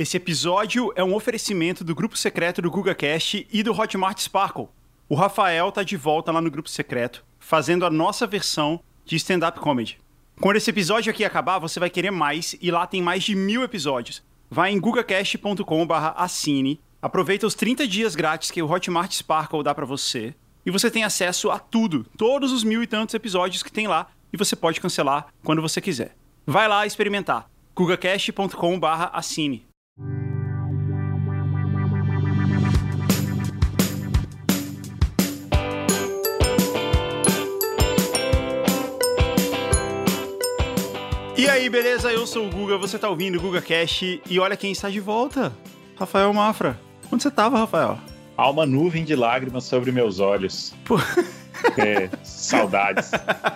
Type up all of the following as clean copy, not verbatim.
Esse episódio é um oferecimento do grupo secreto do GugaCast e do Hotmart Sparkle. O Rafael tá de volta lá no grupo secreto, fazendo a nossa versão de stand-up comedy. Quando esse episódio aqui acabar, você vai querer mais, e lá tem mais de 1000 episódios. Vai em gugacast.com/assine, aproveita os 30 dias grátis que o Hotmart Sparkle dá pra você, e você tem acesso a tudo, todos os 1000 e tantos episódios que tem lá, e você pode cancelar quando você quiser. Vai lá experimentar, gugacast.com/assine. E aí, beleza? Eu sou o Guga, você tá ouvindo o GugaCast e olha quem está de volta, Rafael Mafra. Onde você tava, Rafael? Há uma nuvem de lágrimas sobre meus olhos. Pô. Saudades.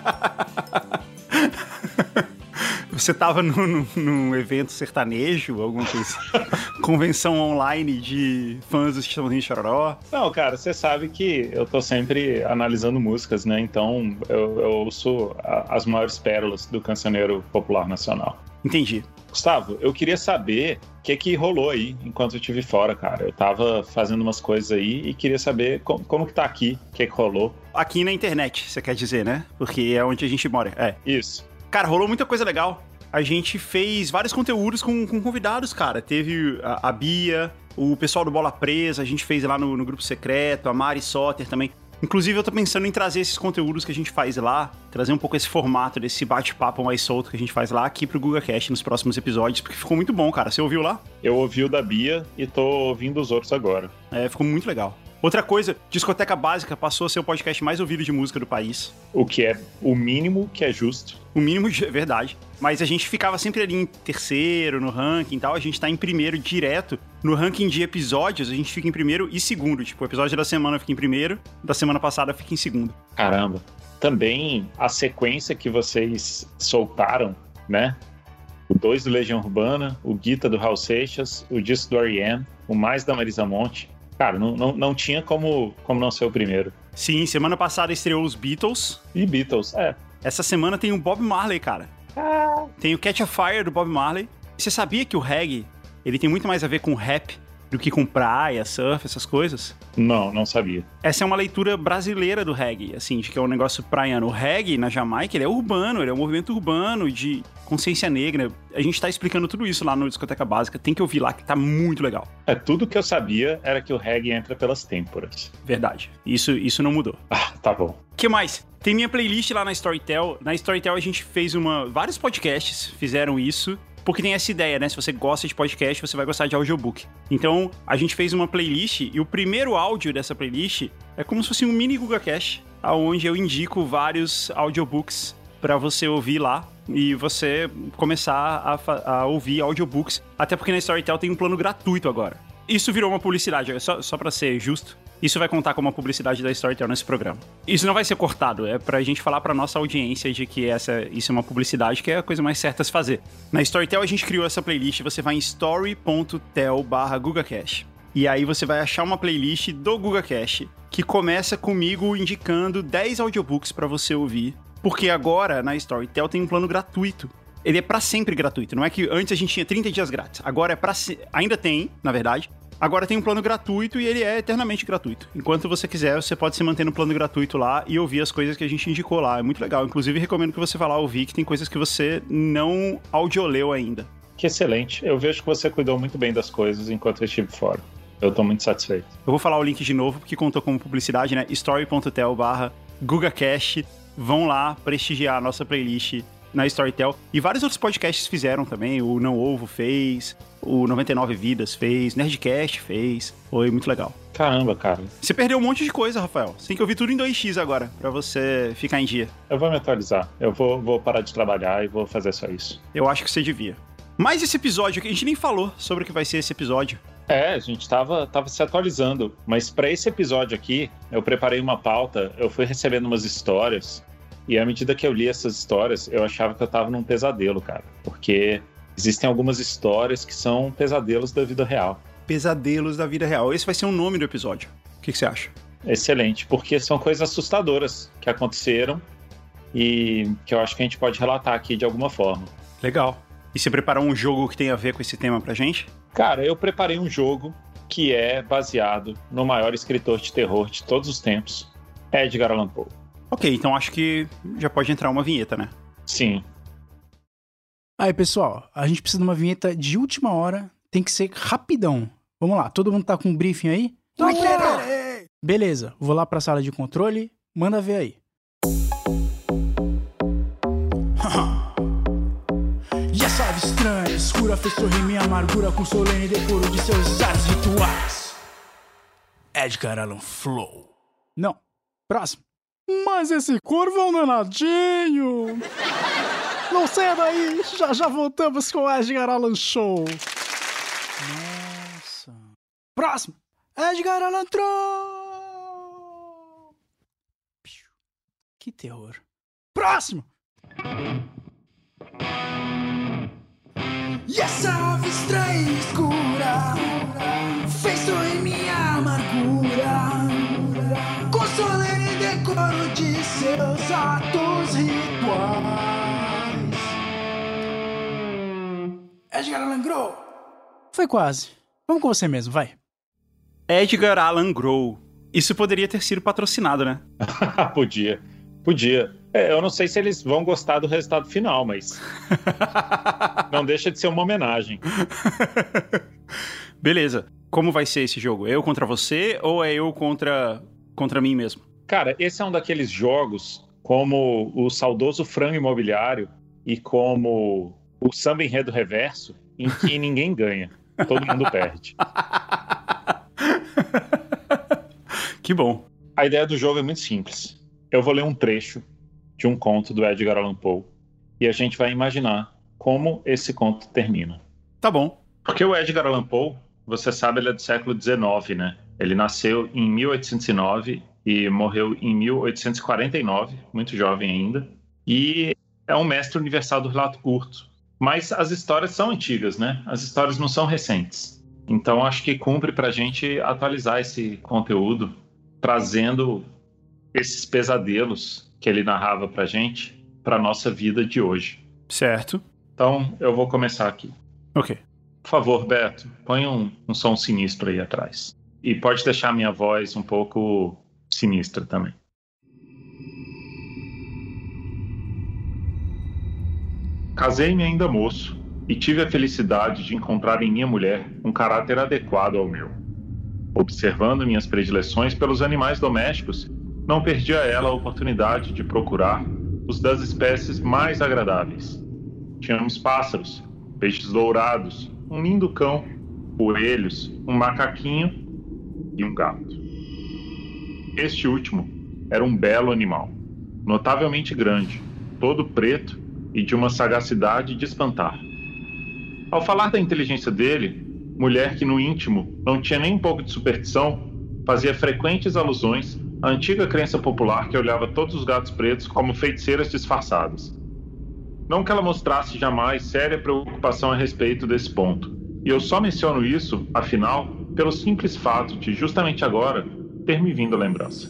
Você tava num evento sertanejo, alguma coisa assim? Convenção online de fãs do Chitãozinho e Chororó? Não, cara, você sabe que eu tô sempre analisando músicas, né? Então eu ouço as maiores pérolas do cancioneiro popular nacional. Entendi. Gustavo, eu queria saber o que rolou aí enquanto eu estive fora, cara. Eu tava fazendo umas coisas aí e queria saber como que tá aqui, o que rolou. Aqui na internet, você quer dizer, né? Porque é onde a gente mora, é. Isso. Cara, rolou muita coisa legal. A gente fez vários conteúdos com convidados, cara. Teve a Bia, o pessoal do Bola Presa, a gente fez lá no grupo secreto, a Mari Soter também. Inclusive, eu tô pensando em trazer esses conteúdos que a gente faz lá, trazer um pouco esse formato desse bate-papo mais solto que a gente faz lá aqui pro GugaCast nos próximos episódios, porque ficou muito bom, cara. Você ouviu lá? Eu ouvi o da Bia e tô ouvindo os outros agora. É, ficou muito legal. Outra coisa, Discoteca Básica passou a ser o podcast mais ouvido de música do país. O que é o mínimo que é justo. O mínimo de verdade. Mas a gente ficava sempre ali em terceiro, no ranking e tal. A gente tá em primeiro direto. No ranking de episódios, a gente fica em primeiro e segundo. Tipo, o episódio da semana fica em primeiro, da semana passada fica em segundo. Caramba. Também a sequência que vocês soltaram, né? O 2 do Legião Urbana, o Guita do Raul Seixas, o disco do R.E.M., o Mais da Marisa Monte. Cara, não tinha como não ser o primeiro. Sim, semana passada estreou os Beatles. E Beatles, é. Essa semana tem o Bob Marley, cara. Tem o Catch a Fire do Bob Marley. Você sabia que o reggae, ele tem muito mais a ver com rap do que com praia, surf, essas coisas? Não sabia. Essa é uma leitura brasileira do reggae, assim, de que é um negócio praiano. O reggae, na Jamaica, ele é urbano, ele é um movimento urbano de consciência negra. A gente tá explicando tudo isso lá no Discoteca Básica, tem que ouvir lá, que tá muito legal. Tudo que eu sabia era que o reggae entra pelas têmporas. Verdade. Isso não mudou. Tá bom. O que mais? Tem minha playlist lá na Storytel. Na Storytel a gente fez vários podcasts fizeram isso, porque tem essa ideia, né? Se você gosta de podcast, você vai gostar de audiobook. Então, a gente fez uma playlist e o primeiro áudio dessa playlist é como se fosse um mini GugaCast, onde eu indico vários audiobooks para você ouvir lá e você começar a ouvir audiobooks. Até porque na Storytel tem um plano gratuito agora. Isso virou uma publicidade, só para ser justo. Isso vai contar como uma publicidade da Storytel nesse programa. Isso não vai ser cortado, é pra gente falar pra nossa audiência de que isso é uma publicidade, que é a coisa mais certa a se fazer. Na Storytel a gente criou essa playlist, você vai em story.tel/GugaCast. E aí você vai achar uma playlist do GugaCast, que começa comigo indicando 10 audiobooks pra você ouvir, porque agora na Storytel tem um plano gratuito. Ele é pra sempre gratuito, não é que antes a gente tinha 30 dias grátis, agora é ainda tem, na verdade. Agora tem um plano gratuito e ele é eternamente gratuito. Enquanto você quiser, você pode se manter no plano gratuito lá e ouvir as coisas que a gente indicou lá. É muito legal. Inclusive, recomendo que você vá lá ouvir, que tem coisas que você não audioleu ainda. Que excelente. Eu vejo que você cuidou muito bem das coisas enquanto eu estive fora. Eu tô muito satisfeito. Eu vou falar o link de novo, porque contou como publicidade, né? story.tel/GugaCast. Vão lá prestigiar a nossa playlist na Storytel. E vários outros podcasts fizeram também. O Não Ovo fez, o 99 Vidas fez, Nerdcast fez. Foi muito legal. Caramba, cara. Você perdeu um monte de coisa, Rafael. Você tem que ouvir tudo em 2x agora, pra você ficar em dia. Eu vou me atualizar. Eu vou parar de trabalhar e vou fazer só isso. Eu acho que você devia. Mas esse episódio aqui, a gente nem falou sobre o que vai ser esse episódio. A gente tava se atualizando. Mas pra esse episódio aqui, eu preparei uma pauta, eu fui recebendo umas histórias. E à medida que eu li essas histórias, eu achava que eu tava num pesadelo, cara. Porque existem algumas histórias que são pesadelos da vida real. Pesadelos da vida real. Esse vai ser o nome do episódio. O que você acha? Excelente, porque são coisas assustadoras que aconteceram e que eu acho que a gente pode relatar aqui de alguma forma. Legal. E você preparou um jogo que tem a ver com esse tema pra gente? Cara, eu preparei um jogo que é baseado no maior escritor de terror de todos os tempos, Edgar Allan Poe. Ok, então acho que já pode entrar uma vinheta, né? Sim. Aí, pessoal, a gente precisa de uma vinheta de última hora, tem que ser rapidão. Vamos lá, todo mundo tá com um briefing aí? Beleza, vou lá pra sala de controle, manda ver aí. E essa ave estranha, escura, fez sorrir minha amargura com solene decoro de seus atos rituais. Edgar Allan Poe. Não, próximo. Mas esse corvo é um danadinho. Não saia daí, já voltamos com Edgar Allan Poe. Nossa. Próximo. Edgar Allan Poe. Que terror. Próximo. E essa ave estranha e escura fez sorrir minha amargura com solene decoro de seus atos rituais. Edgar Allan Poe. Foi quase. Vamos com você mesmo, vai. Edgar Allan Poe. Isso poderia ter sido patrocinado, né? Podia. Eu não sei se eles vão gostar do resultado final, mas não deixa de ser uma homenagem. Beleza. Como vai ser esse jogo? Eu contra você ou é eu contra mim mesmo? Cara, esse é um daqueles jogos como o saudoso Frango Imobiliário e como o Samba Enredo Reverso, em que ninguém ganha, todo mundo perde. Que bom. A ideia do jogo é muito simples. Eu vou ler um trecho de um conto do Edgar Allan Poe e a gente vai imaginar como esse conto termina. Tá bom. Porque o Edgar Allan Poe, você sabe, ele é do século XIX, né? Ele nasceu em 1809 e morreu em 1849, muito jovem ainda. E é um mestre universal do relato curto. Mas as histórias são antigas, né? As histórias não são recentes. Então acho que cumpre pra gente atualizar esse conteúdo, trazendo esses pesadelos que ele narrava pra gente, pra nossa vida de hoje. Certo. Então, eu vou começar aqui. Ok. Por favor, Beto, põe um som sinistro aí atrás. E pode deixar a minha voz um pouco sinistra também. Casei-me ainda moço e tive a felicidade de encontrar em minha mulher um caráter adequado ao meu. Observando minhas predileções pelos animais domésticos, não perdi a ela a oportunidade de procurar os das espécies mais agradáveis. Tínhamos pássaros, peixes dourados, um lindo cão, coelhos, um macaquinho e um gato. Este último era um belo animal, notavelmente grande, todo preto e de uma sagacidade de espantar. Ao falar da inteligência dele, mulher que no íntimo não tinha nem um pouco de superstição, fazia frequentes alusões à antiga crença popular que olhava todos os gatos pretos como feiticeiras disfarçadas. Não que ela mostrasse jamais séria preocupação a respeito desse ponto, e eu só menciono isso, afinal, pelo simples fato de, justamente agora, ter me vindo a lembrança.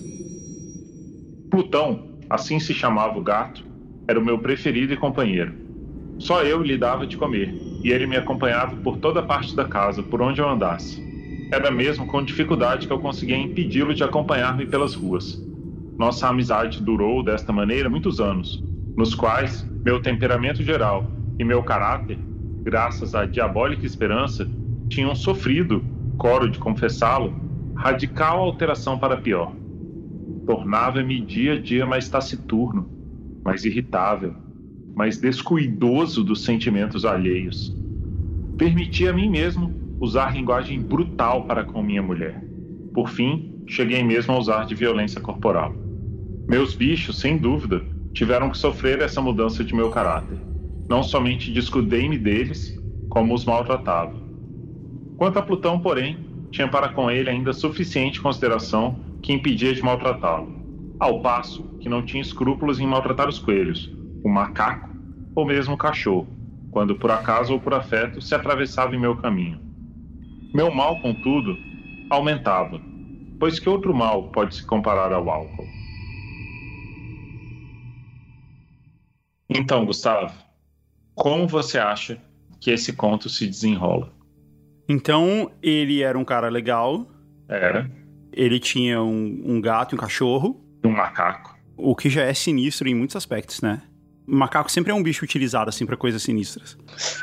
Plutão, assim se chamava o gato, era o meu preferido e companheiro. Só eu lhe dava de comer, e ele me acompanhava por toda parte da casa, por onde eu andasse. Era mesmo com dificuldade que eu conseguia impedi-lo de acompanhar-me pelas ruas. Nossa amizade durou, desta maneira, muitos anos, nos quais meu temperamento geral e meu caráter, graças à diabólica esperança, tinham sofrido, coro de confessá-lo, radical alteração para pior. Tornava-me dia a dia mais taciturno, mais irritável, mais descuidoso dos sentimentos alheios. Permitia a mim mesmo usar linguagem brutal para com minha mulher. Por fim, cheguei mesmo a usar de violência corporal. Meus bichos, sem dúvida, tiveram que sofrer essa mudança de meu caráter. Não somente descuidei-me deles, como os maltratava. Quanto a Plutão, porém, tinha para com ele ainda suficiente consideração que impedia de maltratá-lo, ao passo que não tinha escrúpulos em maltratar os coelhos, o macaco ou mesmo o cachorro, quando por acaso ou por afeto se atravessava em meu caminho. Meu mal, contudo, aumentava, pois que outro mal pode se comparar ao álcool? Então, Gustavo, como você acha que esse conto se desenrola? Então, ele era um cara legal. Era. Ele tinha um gato e um cachorro. Um macaco. O que já é sinistro em muitos aspectos, né? O macaco sempre é um bicho utilizado, assim, pra coisas sinistras.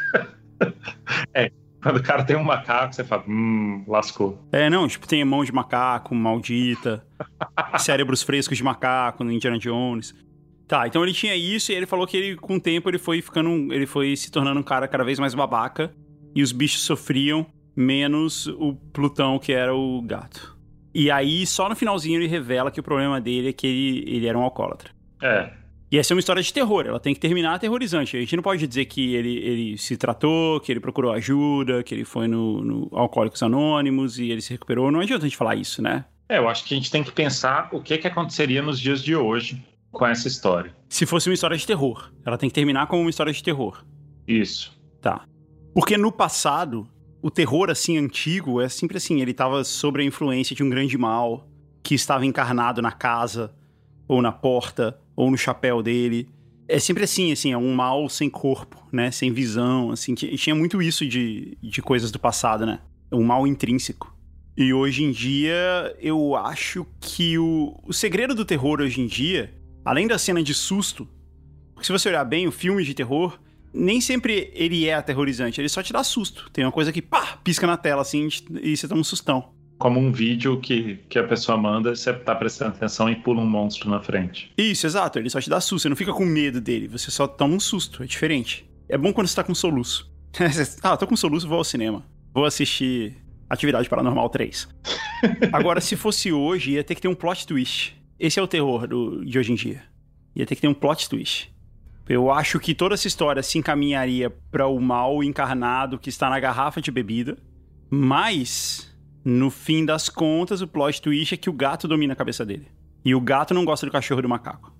Quando o cara tem um macaco, você fala, lascou. Não, tipo, tem mão de macaco, maldita, cérebros frescos de macaco no Indiana Jones. Tá, então ele tinha isso e ele falou que ele, com o tempo, ele foi se tornando um cara cada vez mais babaca e os bichos sofriam, menos o Plutão, que era o gato. E aí, só no finalzinho, ele revela que o problema dele é que ele era um alcoólatra. E essa é uma história de terror, ela tem que terminar aterrorizante. A gente não pode dizer que ele se tratou, que ele procurou ajuda, que ele foi no Alcoólicos Anônimos e ele se recuperou. Não adianta a gente falar isso, né? Eu acho que a gente tem que pensar o que aconteceria nos dias de hoje com essa história. Se fosse uma história de terror, ela tem que terminar como uma história de terror. Isso. Tá. Porque no passado, o terror, assim, antigo, é sempre assim, ele estava sob a influência de um grande mal que estava encarnado na casa, ou na porta, ou no chapéu dele. É sempre assim, é um mal sem corpo, né? Sem visão, assim. Tinha muito isso de coisas do passado, né? Um mal intrínseco. E hoje em dia, eu acho que o segredo do terror hoje em dia, além da cena de susto, porque se você olhar bem, o filme de terror, nem sempre ele é aterrorizante, ele só te dá susto. Tem uma coisa que, pisca na tela, assim, e você toma um sustão. Como um vídeo que a pessoa manda, você tá prestando atenção e pula um monstro na frente. Isso, exato. Ele só te dá susto. Você não fica com medo dele. Você só toma um susto. É diferente. É bom quando você tá com soluço. Tô com soluço, vou ao cinema. Vou assistir Atividade Paranormal 3. Agora, se fosse hoje, ia ter que ter um plot twist. Esse é o terror de hoje em dia. Ia ter que ter um plot twist. Eu acho que toda essa história se encaminharia para o mal encarnado que está na garrafa de bebida. Mas, no fim das contas, o plot twist é que o gato domina a cabeça dele. E o gato não gosta do cachorro e do macaco.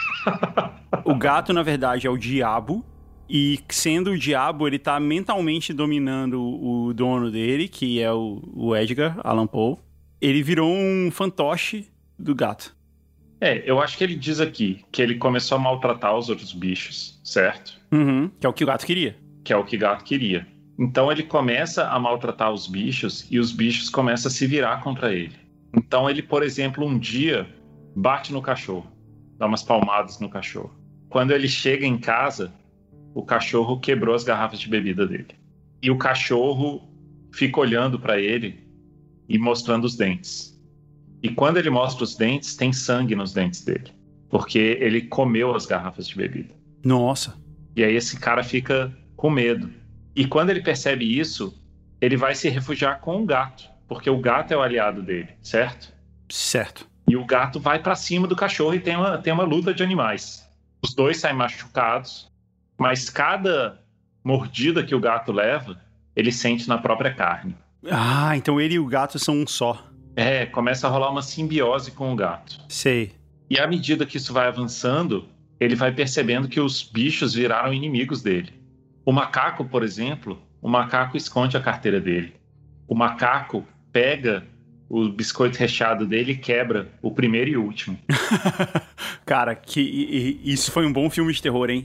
O gato, na verdade, é o diabo. E sendo o diabo, ele tá mentalmente dominando o dono dele, que é o Edgar Allan Poe. Ele virou um fantoche do gato. Eu acho que ele diz aqui que ele começou a maltratar os outros bichos, certo? Uhum, que é o que o gato queria. Que é o que o gato queria. Então ele começa a maltratar os bichos e os bichos começam a se virar contra ele. Então ele, por exemplo, um dia bate no cachorro, dá umas palmadas no cachorro. Quando ele chega em casa, o cachorro quebrou as garrafas de bebida dele. E o cachorro fica olhando para ele e mostrando os dentes. E quando ele mostra os dentes, tem sangue nos dentes dele. Porque ele comeu as garrafas de bebida. Nossa. E aí esse cara fica com medo. E quando ele percebe isso, ele vai se refugiar com o gato. Porque o gato é o aliado dele, certo? Certo. E o gato vai pra cima do cachorro e tem uma luta de animais. Os dois saem machucados, mas cada mordida que o gato leva, ele sente na própria carne. Ah, então ele e o gato são um só. Começa a rolar uma simbiose com o gato. Sei. E à medida que isso vai avançando, ele vai percebendo que os bichos viraram inimigos dele. O macaco, por exemplo, o macaco esconde a carteira dele. O macaco pega o biscoito recheado dele e quebra o primeiro e o último. Cara, isso foi um bom filme de terror, hein?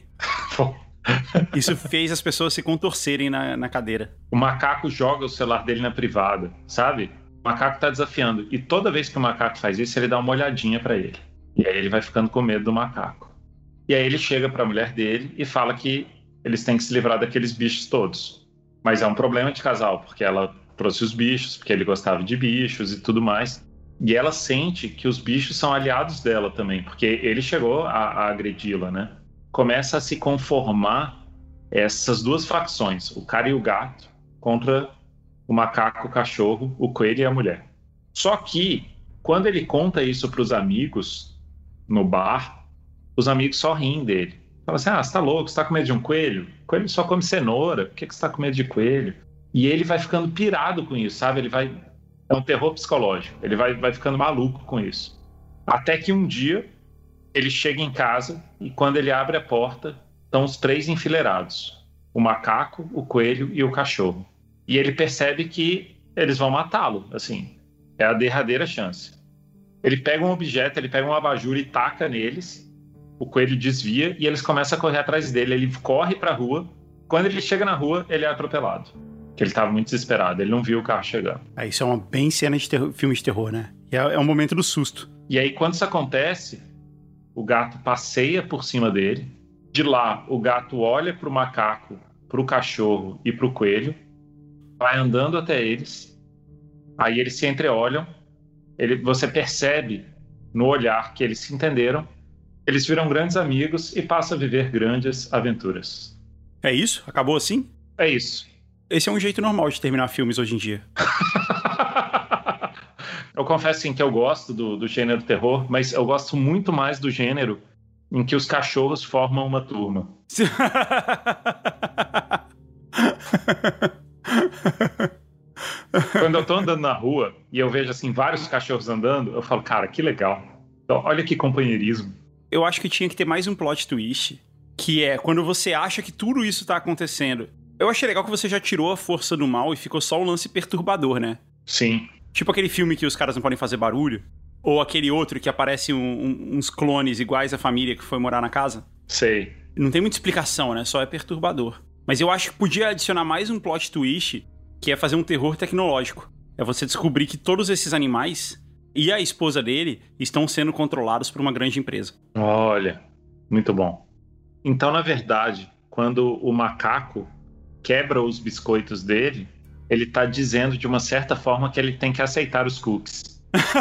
Isso fez as pessoas se contorcerem na cadeira. O macaco joga o celular dele na privada, sabe? O macaco tá desafiando. E toda vez que o macaco faz isso, ele dá uma olhadinha pra ele. E aí ele vai ficando com medo do macaco. E aí ele chega pra mulher dele e fala que eles têm que se livrar daqueles bichos todos. Mas é um problema de casal, porque ela trouxe os bichos, porque ele gostava de bichos e tudo mais. E ela sente que os bichos são aliados dela também, porque ele chegou a agredi-la, né? Começa a se conformar essas duas facções, o cara e o gato, contra o macaco, o cachorro, o coelho e a mulher. Só que, quando ele conta isso para os amigos no bar, os amigos só riem dele. Falam assim, você tá louco, você tá com medo de um coelho? Coelho só come cenoura, por que você tá com medo de coelho? E ele vai ficando pirado com isso, sabe? É um terror psicológico, ele vai ficando maluco com isso. Até que um dia, ele chega em casa e quando ele abre a porta, estão os três enfileirados. O macaco, o coelho e o cachorro. E ele percebe que eles vão matá-lo, assim. É a derradeira chance. Ele pega um objeto, ele pega um abajur e taca neles. O coelho desvia e eles começam a correr atrás dele. Ele corre pra rua. Quando ele chega na rua, ele é atropelado. Que ele tava muito desesperado, ele não viu o carro chegando. Isso é uma bem cena de filme de terror, né? É um momento do susto. E aí, quando isso acontece, o gato passeia por cima dele. De lá, o gato olha pro macaco, pro cachorro e pro coelho. Vai andando até eles. Aí eles se entreolham. Você percebe no olhar que eles se entenderam. Eles viram grandes amigos e passam a viver grandes aventuras. É isso? Acabou assim? É isso. Esse é um jeito normal de terminar filmes hoje em dia. Eu confesso sim, que eu gosto do gênero terror, mas eu gosto muito mais do gênero em que os cachorros formam uma turma. Quando eu tô andando na rua e eu vejo assim vários cachorros andando, eu falo, cara, que legal. Então, olha que companheirismo. Eu acho que tinha que ter mais um plot twist, que é quando você acha que tudo isso tá acontecendo. Eu achei legal que você já tirou a força do mal e ficou só um lance perturbador, né? Sim. Tipo aquele filme que os caras não podem fazer barulho. Ou aquele outro que aparece uns clones iguais à família que foi morar na casa. Sei. Não tem muita explicação, né? Só é perturbador. Mas eu acho que podia adicionar mais um plot twist, que é fazer um terror tecnológico. É você descobrir que todos esses animais e a esposa dele estão sendo controlados por uma grande empresa. Olha, muito bom. Então, na verdade, quando o macaco quebra os biscoitos dele, ele tá dizendo de uma certa forma que ele tem que aceitar os cookies.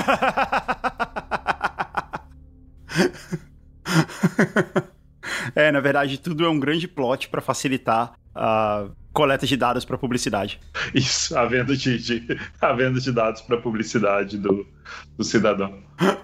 Na verdade, tudo é um grande plot para facilitar a coleta de dados para publicidade. Isso, a venda de dados para publicidade do cidadão.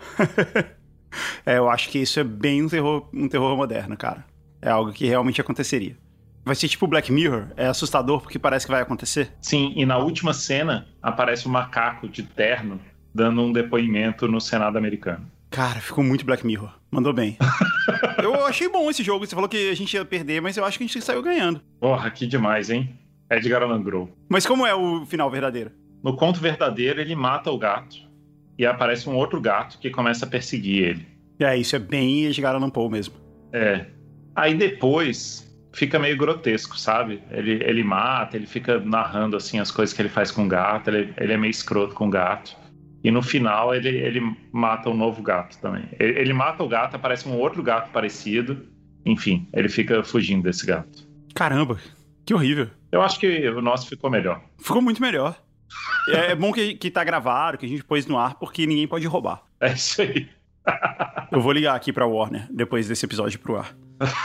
Eu acho que isso é bem um terror moderno, cara. É algo que realmente aconteceria. Vai ser tipo Black Mirror? É assustador porque parece que vai acontecer? Sim, e na última cena aparece um macaco de terno dando um depoimento no Senado americano. Cara, ficou muito Black Mirror. Mandou bem. Eu achei bom esse jogo. Você falou que a gente ia perder, mas eu acho que a gente saiu ganhando. Porra, que demais, hein? Edgar Allan Poe. Mas como é o final verdadeiro? No conto verdadeiro, ele mata o gato e aparece um outro gato que começa a perseguir ele. Isso é bem Edgar Allan Poe mesmo. Aí depois fica meio grotesco, sabe? Ele mata, ele fica narrando assim as coisas que ele faz com o gato, ele é meio escroto com o gato. E no final ele mata um novo gato também. Ele mata o gato, aparece um outro gato parecido. Enfim, ele fica fugindo desse gato. Caramba, que horrível. Eu acho que o nosso ficou melhor. Ficou muito melhor. É bom que tá gravado, que a gente pôs no ar, porque ninguém pode roubar. É isso aí. Eu vou ligar aqui pra Warner, depois desse episódio pro ar.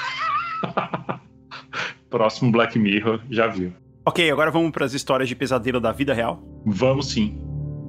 Próximo Black Mirror, já viu. Ok, agora vamos pras histórias de pesadelo da vida real? Vamos sim.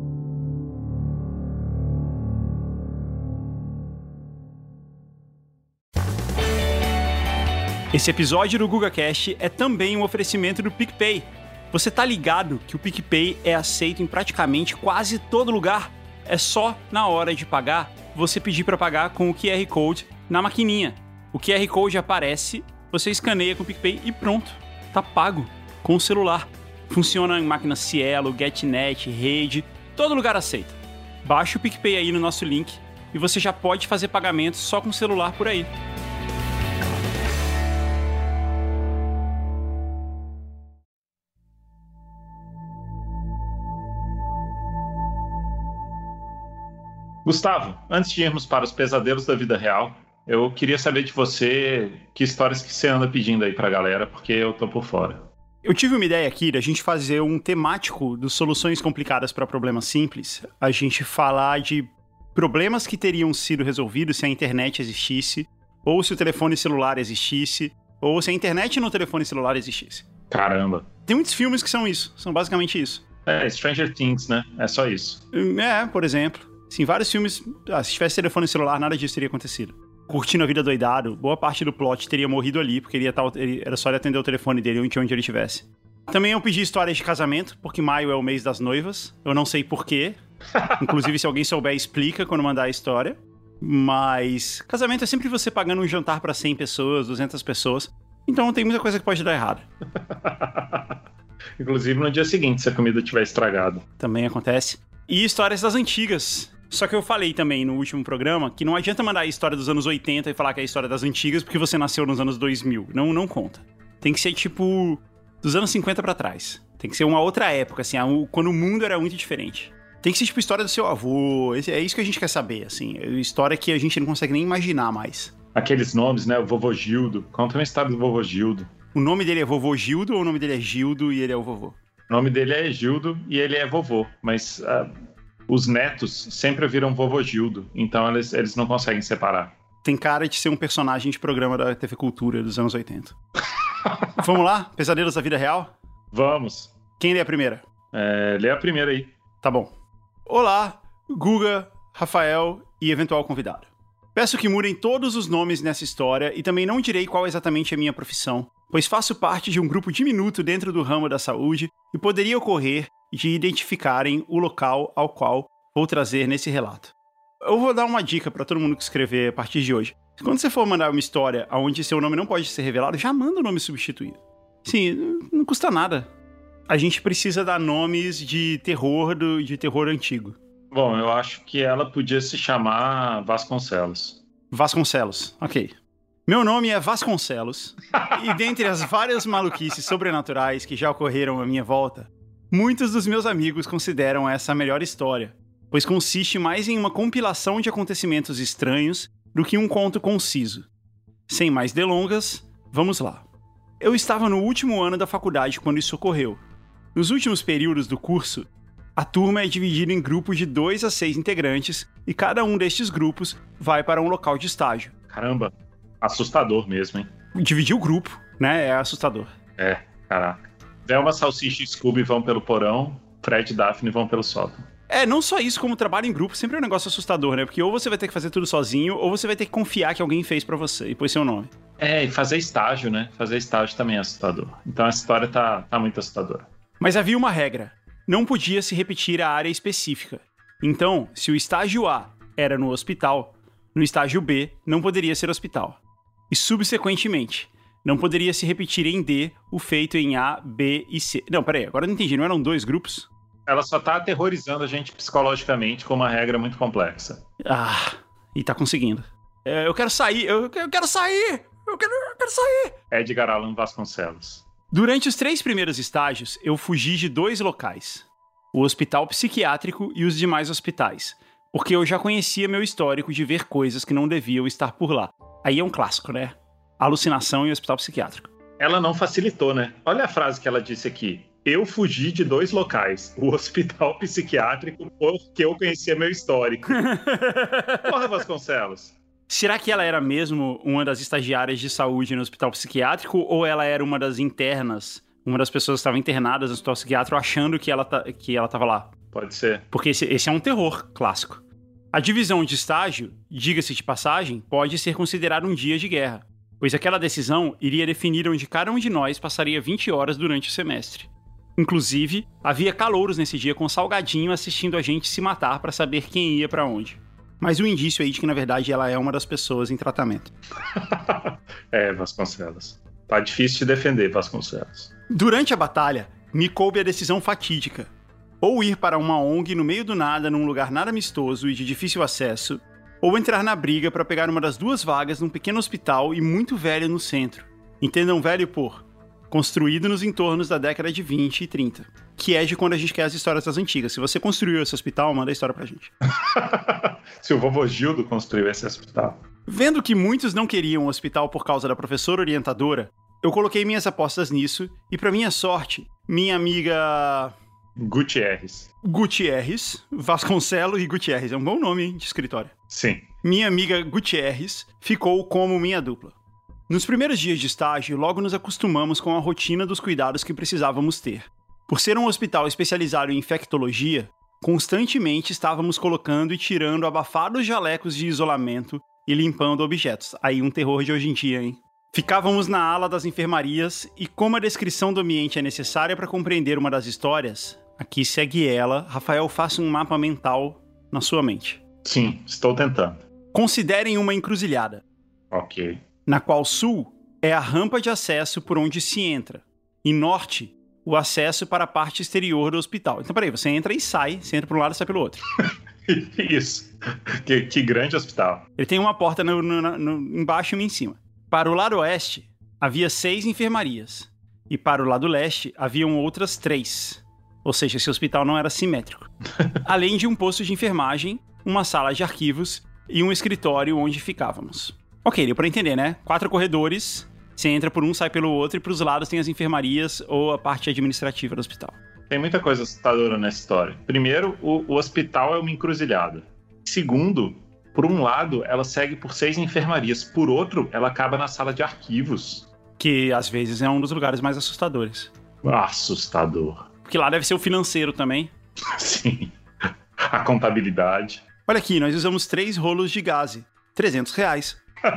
Esse episódio do GugaCast é também um oferecimento do PicPay. Você tá ligado que o PicPay é aceito em praticamente quase todo lugar? É só, na hora de pagar, você pedir para pagar com o QR Code na maquininha. O QR Code aparece, você escaneia com o PicPay e pronto. Tá pago com o celular. Funciona em máquinas Cielo, GetNet, Rede, todo lugar aceita. Baixa o PicPay aí no nosso link e você já pode fazer pagamentos só com o celular por aí. Gustavo, antes de irmos para os pesadelos da vida real, eu queria saber de você que histórias que você anda pedindo aí pra galera, porque eu tô por fora. Eu tive uma ideia aqui da gente fazer um temático dos soluções complicadas para problemas simples. A gente falar de problemas que teriam sido resolvidos se a internet existisse, ou se o telefone celular existisse, ou se a internet no telefone celular existisse. Caramba. Tem muitos filmes que são isso, são basicamente isso. Stranger Things, né? É só isso. Por exemplo. Sim, vários filmes, se tivesse telefone celular, nada disso teria acontecido. Curtindo a Vida Doidado, boa parte do plot teria morrido ali, porque era só ele atender o telefone dele onde ele estivesse. Também eu pedi histórias de casamento, porque maio é o mês das noivas. Eu não sei porquê. Inclusive, se alguém souber, explica quando mandar a história. Mas casamento é sempre você pagando um jantar para 100 pessoas, 200 pessoas. Então tem muita coisa que pode dar errado. Inclusive no dia seguinte, se a comida tiver estragado. Também acontece. E histórias das antigas. Só que eu falei também no último programa que não adianta mandar a história dos anos 80 e falar que é a história das antigas porque você nasceu nos anos 2000. Não conta. Tem que ser tipo dos anos 50 pra trás. Tem que ser uma outra época, assim, quando o mundo era muito diferente. Tem que ser, tipo, história do seu avô. É isso que a gente quer saber, assim. História que a gente não consegue nem imaginar mais. Aqueles nomes, né? O vovô Gildo. Conta uma história do vovô Gildo. O nome dele é vovô Gildo ou o nome dele é Gildo e ele é o vovô? O nome dele é Gildo e ele é vovô. Mas os netos sempre viram vovô Gildo. Então eles não conseguem separar. Tem cara de ser um personagem de programa da TV Cultura dos anos 80. Vamos lá? Pesadelos da vida real? Vamos. Quem lê a primeira? Lê a primeira aí. Tá bom. Olá, Guga, Rafael e eventual convidado. Peço que mudem todos os nomes nessa história e também não direi qual exatamente é a minha profissão, pois faço parte de um grupo diminuto dentro do ramo da saúde e poderia ocorrer de identificarem o local ao qual vou trazer nesse relato. Eu vou dar uma dica para todo mundo que escrever a partir de hoje. Quando você for mandar uma história onde seu nome não pode ser revelado, já manda o nome substituído. Sim, não custa nada. A gente precisa dar nomes de terror antigo. Bom, eu acho que ela podia se chamar Vasconcelos. Vasconcelos, ok. Meu nome é Vasconcelos, e dentre as várias maluquices sobrenaturais que já ocorreram à minha volta, muitos dos meus amigos consideram essa a melhor história, pois consiste mais em uma compilação de acontecimentos estranhos do que um conto conciso. Sem mais delongas, vamos lá. Eu estava no último ano da faculdade quando isso ocorreu. Nos últimos períodos do curso, a turma é dividida em grupos de 2 a 6 integrantes e cada um destes grupos vai para um local de estágio. Caramba, assustador mesmo, hein? Dividir o grupo, né? É assustador. Caraca. Velma, Salsicha e Scooby vão pelo porão, Fred e Daphne vão pelo sótão. Não só isso, como trabalho em grupo sempre é um negócio assustador, né? Porque ou você vai ter que fazer tudo sozinho, ou você vai ter que confiar que alguém fez pra você e pôs seu nome. E fazer estágio, né? Fazer estágio também é assustador. Então a história tá muito assustadora. Mas havia uma regra. Não podia se repetir a área específica. Então, se o estágio A era no hospital, no estágio B não poderia ser hospital. E subsequentemente, não poderia se repetir em D o feito em A, B e C. Não, peraí, agora eu não entendi. Não eram 2 grupos? Ela só tá aterrorizando a gente psicologicamente com uma regra muito complexa. E tá conseguindo. Eu quero sair, eu quero sair! Eu quero sair! Edgar Allan Vasconcelos. Durante os 3 primeiros estágios, eu fugi de 2 locais. O hospital psiquiátrico e os demais hospitais. Porque eu já conhecia meu histórico de ver coisas que não deviam estar por lá. Aí é um clássico, né? Alucinação e hospital psiquiátrico. Ela não facilitou, né? Olha a frase que ela disse aqui. Eu fugi de 2 locais. O hospital psiquiátrico, porque eu conhecia meu histórico. Porra, Vasconcelos. Será que ela era mesmo uma das estagiárias de saúde no hospital psiquiátrico ou ela era uma das internas, uma das pessoas que estavam internadas no hospital psiquiátrico achando que ela estava lá? Pode ser. Porque esse é um terror clássico. A divisão de estágio, diga-se de passagem, pode ser considerada um dia de guerra, pois aquela decisão iria definir onde cada um de nós passaria 20 horas durante o semestre. Inclusive, havia calouros nesse dia com Salgadinho assistindo a gente se matar para saber quem ia para onde. Mas um indício aí de que, na verdade, ela é uma das pessoas em tratamento. Vasconcelos. Tá difícil de defender, Vasconcelos. Durante a batalha, me coube a decisão fatídica. Ou ir para uma ONG no meio do nada, num lugar nada amistoso e de difícil acesso, ou entrar na briga para pegar uma das 2 vagas num pequeno hospital e muito velho no centro. Entendam velho por construído nos entornos da década de 20 e 30. Que é de quando a gente quer as histórias das antigas. Se você construiu esse hospital, manda a história pra gente. Se o vovô Gildo construiu esse hospital. Vendo que muitos não queriam o hospital por causa da professora orientadora, eu coloquei minhas apostas nisso e, pra minha sorte, minha amiga... Gutierrez, Vasconcelos e Gutierrez. É um bom nome, hein, de escritório. Sim. Minha amiga Gutierrez ficou como minha dupla. Nos primeiros dias de estágio, logo nos acostumamos com a rotina dos cuidados que precisávamos ter. Por ser um hospital especializado em infectologia, constantemente estávamos colocando e tirando abafados jalecos de isolamento e limpando objetos. Aí um terror de hoje em dia, hein? Ficávamos na ala das enfermarias e como a descrição do ambiente é necessária para compreender uma das histórias, aqui segue ela. Rafael, faça um mapa mental na sua mente. Sim, estou tentando. Considerem uma encruzilhada. Ok. Na qual sul é a rampa de acesso por onde se entra, e norte, o acesso para a parte exterior do hospital. Então, peraí, você entra e sai, você entra por um lado e sai pelo outro. Isso. Que grande hospital. Ele tem uma porta embaixo e uma em cima. Para o lado oeste, havia 6 enfermarias, e para o lado leste haviam outras 3. Ou seja, esse hospital não era simétrico. Além de um posto de enfermagem, uma sala de arquivos e um escritório onde ficávamos. Ok, deu pra entender, né? 4 corredores, você entra por um, sai pelo outro, e pros lados tem as enfermarias ou a parte administrativa do hospital. Tem muita coisa assustadora nessa história. Primeiro, o hospital é uma encruzilhada. Segundo, por um lado, ela segue por 6 enfermarias. Por outro, ela acaba na sala de arquivos. Que, às vezes, é um dos lugares mais assustadores. Assustador. Porque lá deve ser o financeiro também. Sim. A contabilidade. Olha aqui, nós usamos 3 rolos de gaze. R$300.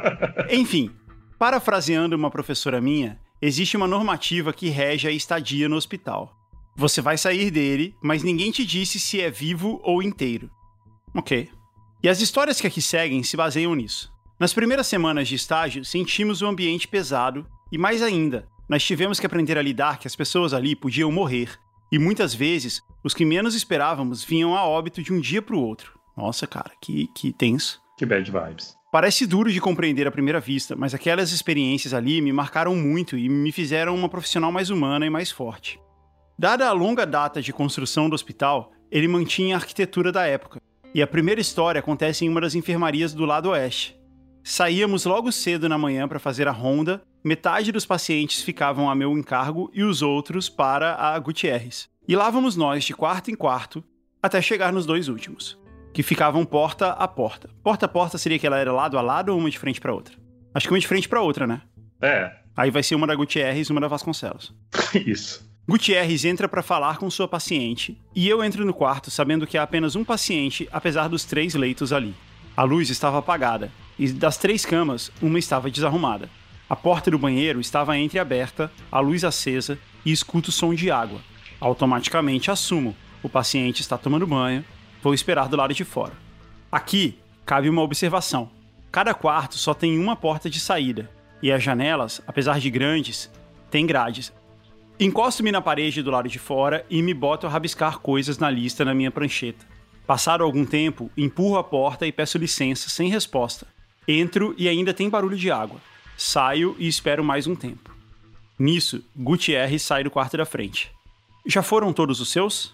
Enfim, parafraseando uma professora minha, existe uma normativa que rege a estadia no hospital. Você vai sair dele, mas ninguém te disse se é vivo ou inteiro. Ok. E as histórias que aqui seguem se baseiam nisso. Nas primeiras semanas de estágio, sentimos o ambiente pesado e, mais ainda, nós tivemos que aprender a lidar que as pessoas ali podiam morrer. E muitas vezes, os que menos esperávamos vinham a óbito de um dia para o outro. Nossa, cara, que tenso. Que bad vibes. Parece duro de compreender à primeira vista, mas aquelas experiências ali me marcaram muito e me fizeram uma profissional mais humana e mais forte. Dada a longa data de construção do hospital, ele mantinha a arquitetura da época. E a primeira história acontece em uma das enfermarias do lado oeste. Saíamos logo cedo na manhã para fazer a ronda, metade dos pacientes ficavam a meu encargo e os outros para a Gutierrez. E lá vamos nós de quarto em quarto até chegar nos 2 últimos, que ficavam porta a porta. Porta a porta seria que ela era lado a lado ou uma de frente para outra? Acho que uma de frente para outra, né? É. Aí vai ser uma da Gutierrez e uma da Vasconcelos. Isso. Gutierrez entra para falar com sua paciente e eu entro no quarto sabendo que há apenas um paciente, apesar dos 3 leitos ali. A luz estava apagada e das 3 camas, uma estava desarrumada. A porta do banheiro estava entreaberta, a luz acesa e escuto o som de água. Automaticamente assumo, o paciente está tomando banho, vou esperar do lado de fora. Aqui cabe uma observação. Cada quarto só tem uma porta de saída e as janelas, apesar de grandes, têm grades. Encosto-me na parede do lado de fora e me boto a rabiscar coisas na lista na minha prancheta. Passado algum tempo, empurro a porta e peço licença, sem resposta. Entro e ainda tem barulho de água. Saio e espero mais um tempo. Nisso, Gutierrez sai do quarto da frente. Já foram todos os seus?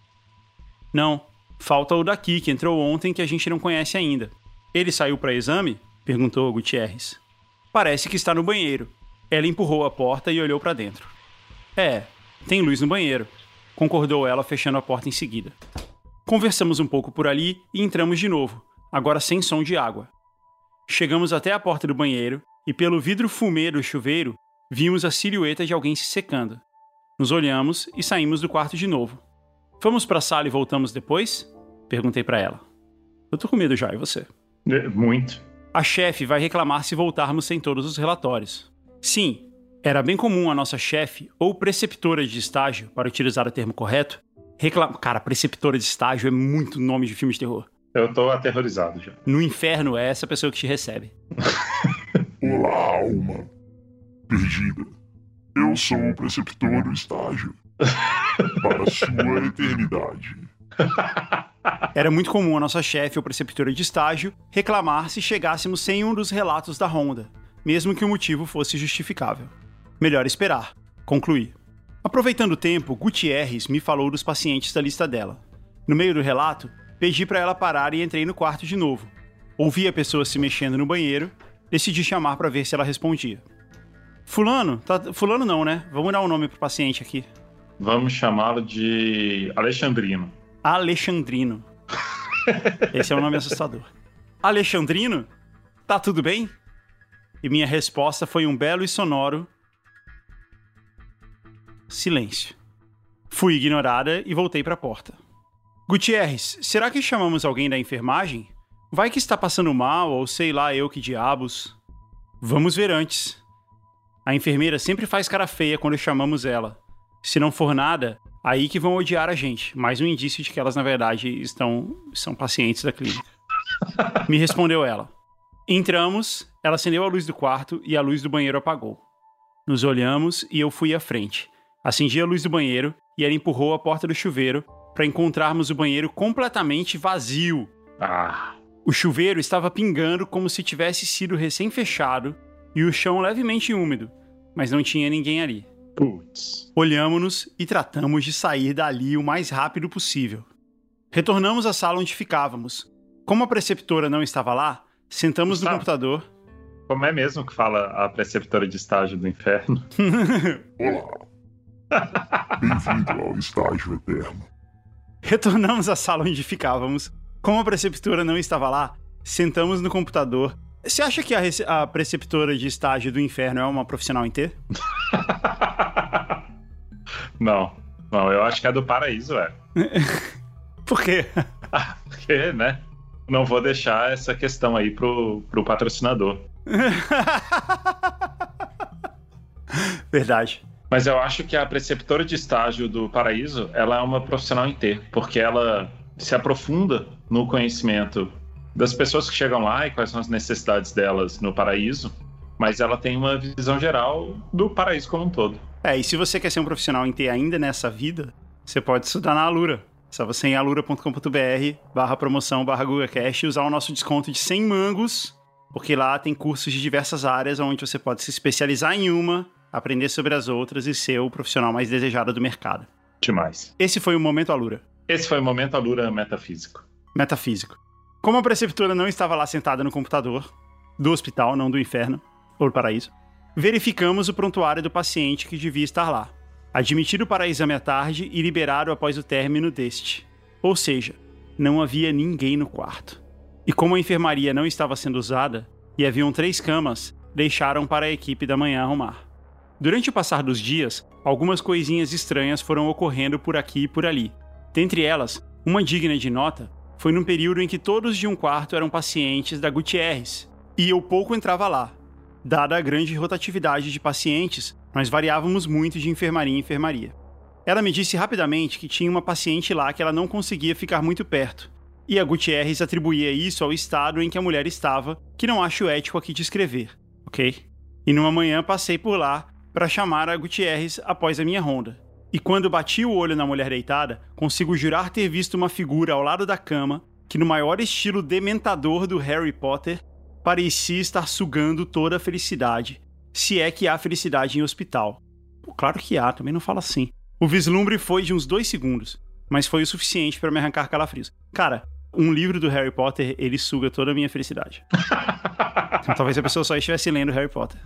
Não. Falta o daqui, que entrou ontem, que a gente não conhece ainda. Ele saiu para exame? Perguntou Gutierrez. Parece que está no banheiro. Ela empurrou a porta e olhou para dentro. É, tem luz no banheiro, concordou ela, fechando a porta em seguida. Conversamos um pouco por ali e entramos de novo, agora sem som de água. Chegamos até a porta do banheiro e pelo vidro fumê do chuveiro vimos a silhueta de alguém se secando. Nos olhamos e saímos do quarto de novo. Fomos para a sala e voltamos depois? Perguntei para ela. Eu tô com medo já, e você? Muito. A chefe vai reclamar se voltarmos sem todos os relatórios. Sim, era bem comum a nossa chefe, ou preceptora de estágio, para utilizar o termo correto, reclamar... Cara, preceptora de estágio é muito nome de filme de terror. Eu tô aterrorizado já. No inferno é essa pessoa que te recebe. Olá, alma perdida. Eu sou o preceptor do estágio. Para sua eternidade. Era muito comum a nossa chefe ou preceptora de estágio reclamar se chegássemos sem um dos relatos da ronda, mesmo que o motivo fosse justificável. Melhor esperar. Concluí. Aproveitando o tempo, Gutierrez me falou dos pacientes da lista dela. No meio do relato, pedi para ela parar e entrei no quarto de novo. Ouvi a pessoa se mexendo no banheiro, decidi chamar para ver se ela respondia. Fulano? Fulano não, né? Vamos dar um nome pro paciente aqui. Vamos chamá-lo de Alexandrino. Alexandrino. Esse é um nome assustador. Alexandrino? Tá tudo bem? E minha resposta foi um belo e sonoro silêncio. Fui ignorada e voltei para a porta. Gutierrez, será que chamamos alguém da enfermagem? Vai que está passando mal, ou sei lá eu que diabos. Vamos ver antes. A enfermeira sempre faz cara feia quando chamamos ela. Se não for nada, aí que vão odiar a gente. Mais um indício de que elas, na verdade, são pacientes da clínica. Me respondeu ela. Entramos, ela acendeu a luz do quarto e a luz do banheiro apagou. Nos olhamos e eu fui à frente. Acendi a luz do banheiro e ela empurrou a porta do chuveiro para encontrarmos o banheiro completamente vazio. O chuveiro estava pingando como se tivesse sido recém-fechado e o chão levemente úmido, mas não tinha ninguém ali. Putz. Olhamo-nos e tratamos de sair dali o mais rápido possível. Retornamos à sala onde ficávamos. Como a preceptora não estava lá, sentamos no computador. Como é mesmo que fala a preceptora de estágio do inferno? Olá. Bem-vindo ao estágio eterno. Retornamos à sala onde ficávamos. Como a preceptora não estava lá, sentamos no computador. Você acha que a preceptora de estágio do inferno é uma profissional em T? Não, eu acho que é do paraíso, velho. Por quê? Porque, né? Não vou deixar essa questão aí pro patrocinador. Verdade. Mas eu acho que a preceptora de estágio do paraíso, ela é uma profissional em T, porque ela se aprofunda no conhecimento das pessoas que chegam lá e quais são as necessidades delas no paraíso, mas ela tem uma visão geral do paraíso como um todo. E se você quer ser um profissional em T ainda nessa vida, você pode estudar na Alura. Só você ir em alura.com.br/promoção/GugaCast e usar o nosso desconto de 100 mangos, porque lá tem cursos de diversas áreas onde você pode se especializar em uma, aprender sobre as outras e ser o profissional mais desejado do mercado. Demais. Esse foi o Momento Alura. Esse foi o Momento Alura metafísico. Metafísico. Como a preceptora não estava lá sentada no computador, do hospital, não do inferno, ou do paraíso, verificamos o prontuário do paciente que devia estar lá. Admitido para exame à tarde e liberado após o término deste. Ou seja, não havia ninguém no quarto. E como a enfermaria não estava sendo usada, e haviam 3 camas, deixaram para a equipe da manhã arrumar. Durante o passar dos dias, algumas coisinhas estranhas foram ocorrendo por aqui e por ali. Dentre elas, uma digna de nota, foi num período em que todos de um quarto eram pacientes da Gutierrez, e eu pouco entrava lá. Dada a grande rotatividade de pacientes, nós variávamos muito de enfermaria em enfermaria. Ela me disse rapidamente que tinha uma paciente lá que ela não conseguia ficar muito perto, e a Gutierrez atribuía isso ao estado em que a mulher estava, que não acho ético aqui descrever, ok? E numa manhã passei por lá para chamar a Gutierrez após a minha ronda. E quando bati o olho na mulher deitada, consigo jurar ter visto uma figura ao lado da cama que, no maior estilo dementador do Harry Potter, parecia estar sugando toda a felicidade, se é que há felicidade em hospital. Pô, claro que há, também não fala assim. O vislumbre foi de uns 2 segundos, mas foi o suficiente para me arrancar calafrios. Cara, um livro do Harry Potter, ele suga toda a minha felicidade. Então, talvez a pessoa só estivesse lendo Harry Potter.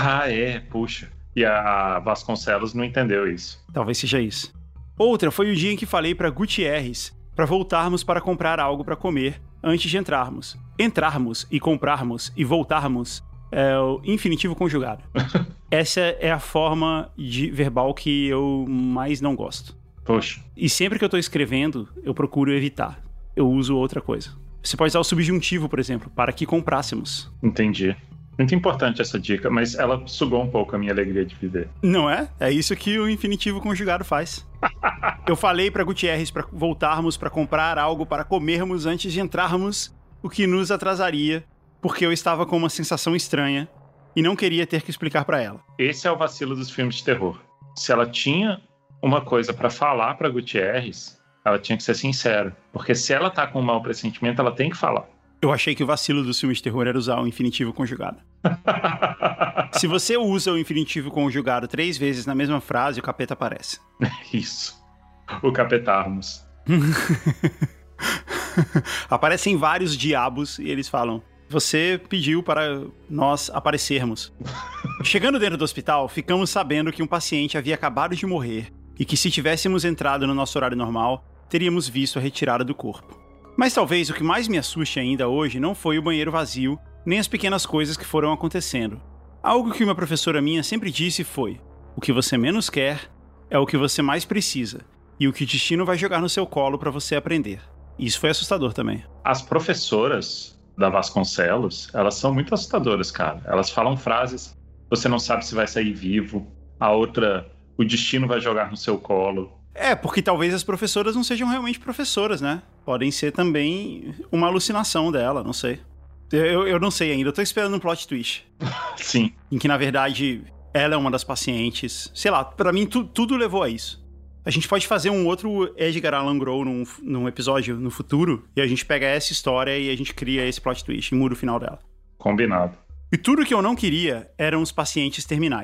Puxa. E a Vasconcelos não entendeu isso. Talvez seja isso. Outra foi o dia em que falei para Gutierrez para voltarmos para comprar algo para comer antes de entrarmos. Entrarmos e comprarmos e voltarmos é o infinitivo conjugado. Essa é a forma de verbal que eu mais não gosto. Poxa. E sempre que eu tô escrevendo, eu procuro evitar. Eu uso outra coisa. Você pode usar o subjuntivo, por exemplo, para que comprássemos. Entendi. Muito importante essa dica, mas ela sugou um pouco a minha alegria de viver. Não é? É isso que o infinitivo conjugado faz. Eu falei para Gutierrez para voltarmos para comprar algo para comermos antes de entrarmos, o que nos atrasaria, porque eu estava com uma sensação estranha e não queria ter que explicar para ela. Esse é o vacilo dos filmes de terror. Se ela tinha uma coisa para falar para Gutierrez, ela tinha que ser sincera, porque se ela tá com um mau pressentimento, ela tem que falar. Eu achei que o vacilo dos filmes de terror era usar o infinitivo conjugado. Se você usa o infinitivo conjugado 3 vezes na mesma frase, o capeta aparece. Isso. O capetarmos. Aparecem vários diabos e eles falam: você pediu para nós aparecermos. Chegando dentro do hospital, ficamos sabendo que um paciente havia acabado de morrer e que se tivéssemos entrado no nosso horário normal, teríamos visto a retirada do corpo. Mas talvez o que mais me assuste ainda hoje não foi o banheiro vazio, nem as pequenas coisas que foram acontecendo. Algo que uma professora minha sempre disse foi: o que você menos quer é o que você mais precisa, e o que o destino vai jogar no seu colo para você aprender. Isso foi assustador também. As professoras da Vasconcelos, elas são muito assustadoras, cara. Elas falam frases: você não sabe se vai sair vivo. A outra: o destino vai jogar no seu colo. Porque talvez as professoras não sejam realmente professoras, né? Podem ser também uma alucinação dela, não sei. Eu não sei ainda, eu tô esperando um plot twist. Sim. Em que, na verdade, ela é uma das pacientes. Sei lá, pra mim tudo levou a isso. A gente pode fazer um outro Edgar Allan Poe num episódio no futuro, e a gente pega essa história e a gente cria esse plot twist e muda o final dela. Combinado. E tudo que eu não queria eram os pacientes terminais.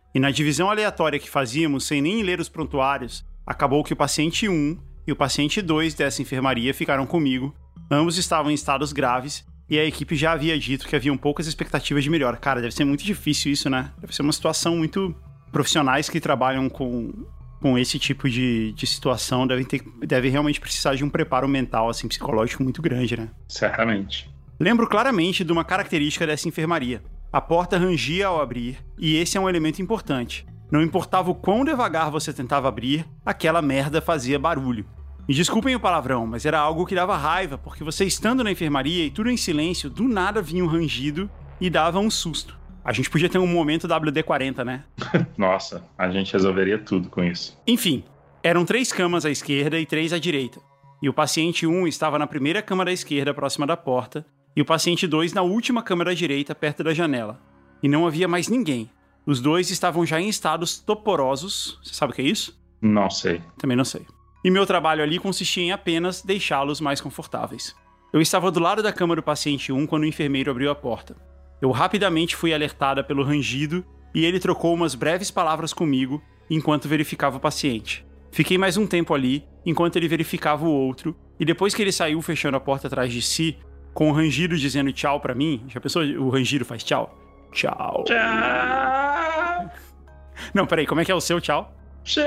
E na divisão aleatória que fazíamos, sem nem ler os prontuários, acabou que o paciente 1 e o paciente 2 dessa enfermaria ficaram comigo. Ambos estavam em estados graves e a equipe já havia dito que haviam poucas expectativas de melhora. Cara, deve ser muito difícil isso, né? Deve ser uma situação muito... Profissionais que trabalham com esse tipo de situação devem realmente precisar de um preparo mental, assim, psicológico muito grande, né? Certamente. Lembro claramente de uma característica dessa enfermaria. A porta rangia ao abrir, e esse é um elemento importante. Não importava o quão devagar você tentava abrir, aquela merda fazia barulho. Me desculpem o palavrão, mas era algo que dava raiva, porque você estando na enfermaria e tudo em silêncio, do nada vinha um rangido e dava um susto. A gente podia ter um momento WD-40, né? Nossa, a gente resolveria tudo com isso. Enfim, eram 3 camas à esquerda e 3 à direita. E o paciente 1 estava na primeira cama da esquerda, próxima da porta, e o paciente 2 na última cama da direita, perto da janela. E não havia mais ninguém. Os 2 estavam já em estados toporosos. Você sabe o que é isso? Não sei. Também não sei. E meu trabalho ali consistia em apenas deixá-los mais confortáveis. Eu estava do lado da cama do paciente 1 quando o enfermeiro abriu a porta. Eu rapidamente fui alertada pelo rangido e ele trocou umas breves palavras comigo enquanto verificava o paciente. Fiquei mais um tempo ali, enquanto ele verificava o outro, e depois que ele saiu fechando a porta atrás de si, com o rangido dizendo tchau pra mim... Já pensou? O rangido faz tchau? Tchau. Tchau. Não, peraí, como é que é o seu tchau? Tchau.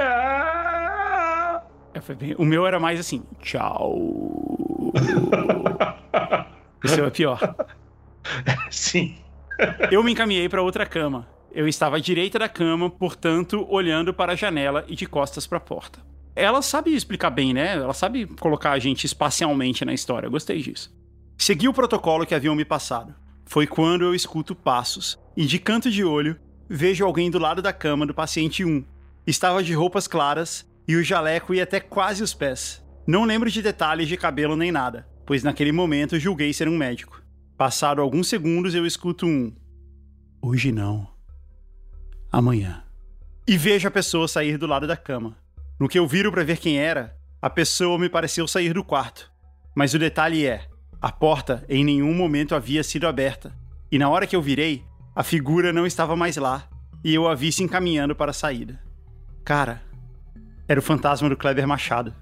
O meu era mais assim, tchau. O seu é pior. Sim. Eu me encaminhei para outra cama. Eu estava à direita da cama, portanto, olhando para a janela e de costas para a porta. Ela sabe explicar bem, né? Ela sabe colocar a gente espacialmente na história. Eu gostei disso. Segui o protocolo que haviam me passado. Foi quando eu escuto passos e, de canto de olho, vejo alguém do lado da cama do paciente 1. Estava de roupas claras e o jaleco ia até quase os pés. Não lembro de detalhes de cabelo nem nada, pois naquele momento julguei ser um médico. Passado alguns segundos, eu escuto um... Hoje não. Amanhã. E vejo a pessoa sair do lado da cama. No que eu viro para ver quem era, a pessoa me pareceu sair do quarto. Mas o detalhe é, a porta em nenhum momento havia sido aberta. E na hora que eu virei, a figura não estava mais lá, e eu a vi se encaminhando para a saída. Cara, era o fantasma do Kleber Machado.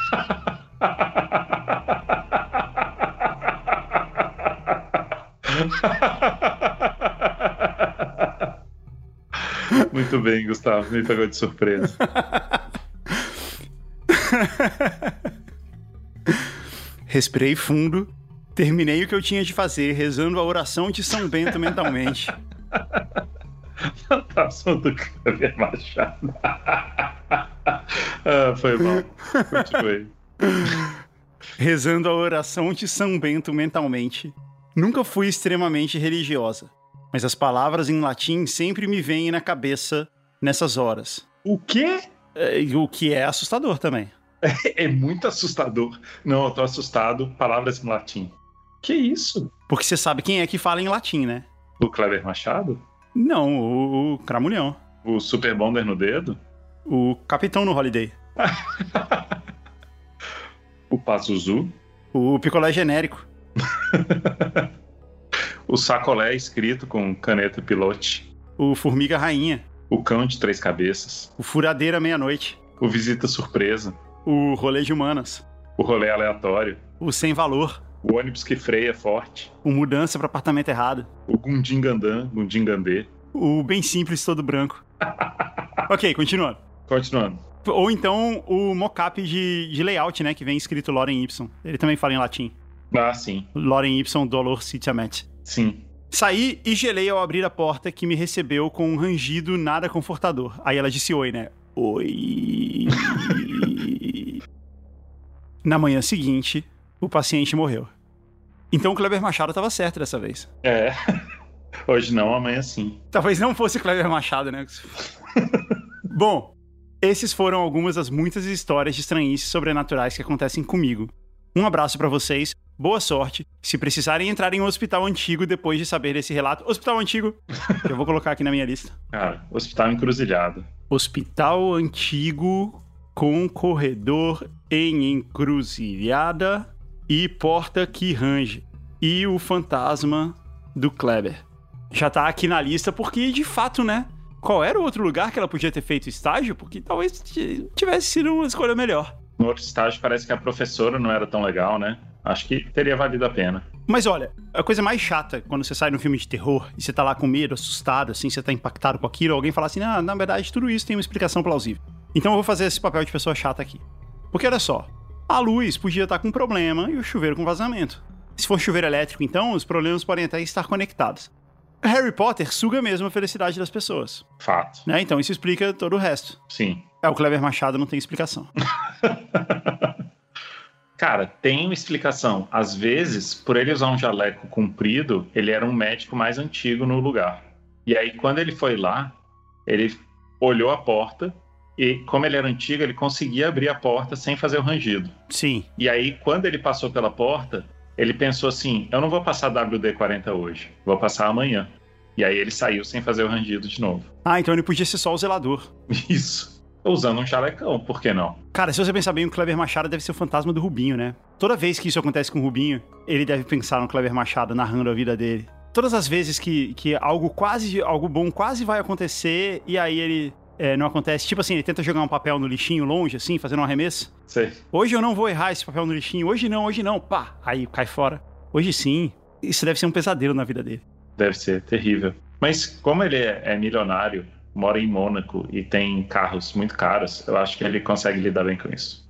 Muito bem, Gustavo. Me pegou de surpresa. Respirei fundo, terminei o que eu tinha de fazer, rezando a oração de São Bento mentalmente. Fantasma do Kleber Machado. Foi mal. Continuei. Rezando a oração de São Bento mentalmente. Nunca fui extremamente religiosa, mas as palavras em latim sempre me vêm na cabeça nessas horas. O quê? O que é assustador também. É muito assustador. Não, eu tô assustado. Palavras em latim. Que isso? Porque você sabe quem é que fala em latim, né? O Kleber Machado? Não, o Cramulhão. O Super Bonder no dedo? O Capitão no Holiday. O Pazuzu? O Picolé genérico. O Sacolé escrito com caneta pilote. O Formiga Rainha. O Cão de 3 Cabeças. O Furadeira Meia-Noite. O Visita Surpresa. O Rolê de Humanas. O Rolê Aleatório. O Sem Valor. O Ônibus que Freia Forte. O Mudança para Apartamento Errado. O Gundingandã, Gundingandê. O Bem Simples Todo Branco. Ok, continuando. Continuando. Ou então o mockup de layout, né? Que vem escrito Lorem Ipsum. Ele também fala em latim. Ah, sim. Lorem Ipsum Dolor Sitiamet. Sim. Saí e gelei ao abrir a porta, que me recebeu com um rangido nada confortador. Aí ela disse oi, né? Oi. Na manhã seguinte, o paciente morreu. Então o Kleber Machado estava certo dessa vez. É. Hoje não, amanhã sim. Talvez não fosse o Kleber Machado, né? Bom, esses foram algumas das muitas histórias de estranhices sobrenaturais que acontecem comigo. Um abraço pra vocês, boa sorte. Se precisarem entrar em um hospital antigo depois de saber desse relato... Hospital antigo, eu vou colocar aqui na minha lista. Cara, Hospital Encruzilhada. Hospital antigo com corredor em encruzilhada e porta que range. E o fantasma do Kleber. Já tá aqui na lista porque, de fato, né? Qual era o outro lugar que ela podia ter feito estágio? Porque talvez tivesse sido uma escolha melhor. No outro estágio parece que a professora não era tão legal, né? Acho que teria valido a pena. Mas olha, a coisa mais chata quando você sai num filme de terror e você tá lá com medo, assustado, assim, você tá impactado com aquilo, alguém fala assim, na verdade tudo isso tem uma explicação plausível. Então eu vou fazer esse papel de pessoa chata aqui. Porque olha só, a luz podia estar com um problema e o chuveiro com vazamento. Se for chuveiro elétrico, então, os problemas podem até estar conectados. Harry Potter suga mesmo a felicidade das pessoas. Fato. Né? Então isso explica todo o resto. Sim. O Kleber Machado não tem explicação. Cara, tem uma explicação. Às vezes, por ele usar um jaleco comprido, ele era um médico mais antigo no lugar. E aí, quando ele foi lá, ele olhou a porta e, como ele era antigo, ele conseguia abrir a porta sem fazer o rangido. Sim. E aí, quando ele passou pela porta, ele pensou assim, eu não vou passar WD-40 hoje, vou passar amanhã. E aí ele saiu sem fazer o rangido de novo. Ah, então ele podia ser só o zelador. Isso. Usando um chalecão, por que não? Cara, se você pensar bem, o Kleber Machado deve ser o fantasma do Rubinho, né? Toda vez que isso acontece com o Rubinho, ele deve pensar no Kleber Machado narrando a vida dele. Todas as vezes que algo bom quase vai acontecer e aí ele não acontece. Tipo assim, ele tenta jogar um papel no lixinho longe, assim, fazendo um arremesso. Sei. Hoje eu não vou errar esse papel no lixinho. Hoje não. Pá, aí cai fora. Hoje sim. Isso deve ser um pesadelo na vida dele. Deve ser terrível. Mas como ele é milionário, mora em Mônaco e tem carros muito caros, eu acho que ele consegue lidar bem com isso.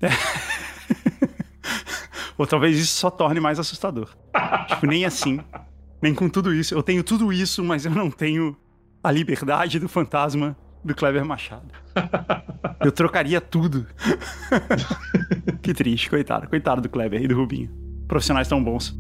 Ou talvez isso só torne mais assustador. Tipo, nem assim, nem com tudo isso. Eu tenho tudo isso, mas eu não tenho a liberdade do fantasma do Kleber Machado. Eu trocaria tudo. Que triste, coitado. Coitado do Kleber e do Rubinho. Profissionais tão bons.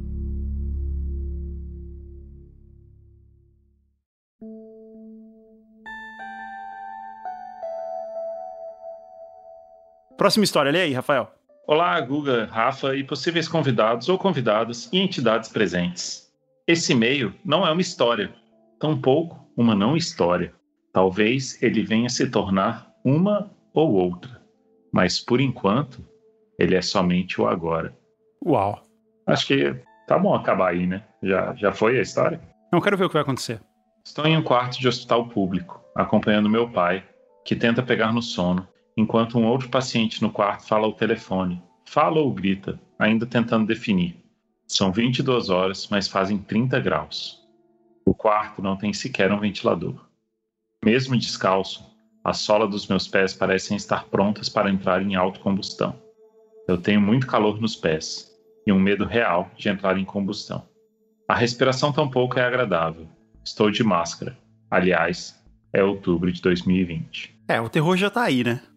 Próxima história, lê aí, Rafael. Olá, Guga, Rafa e possíveis convidados ou convidadas e entidades presentes. Esse e-mail não é uma história, tampouco uma não história. Talvez ele venha se tornar uma ou outra, mas por enquanto ele é somente o agora. Uau. Acho que tá bom acabar aí, né? Já foi a história? Não quero ver o que vai acontecer. Estou em um quarto de hospital público, acompanhando meu pai, que tenta pegar no sono, enquanto um outro paciente no quarto fala ao telefone. Fala ou grita, ainda tentando definir. São 22 horas, mas fazem 30 graus. O quarto não tem sequer um ventilador. Mesmo descalço, a sola dos meus pés parecem estar prontas para entrar em autocombustão. Eu tenho muito calor nos pés e um medo real de entrar em combustão. A respiração tampouco é agradável. Estou de máscara. Aliás, é outubro de 2020. O terror já tá aí, né?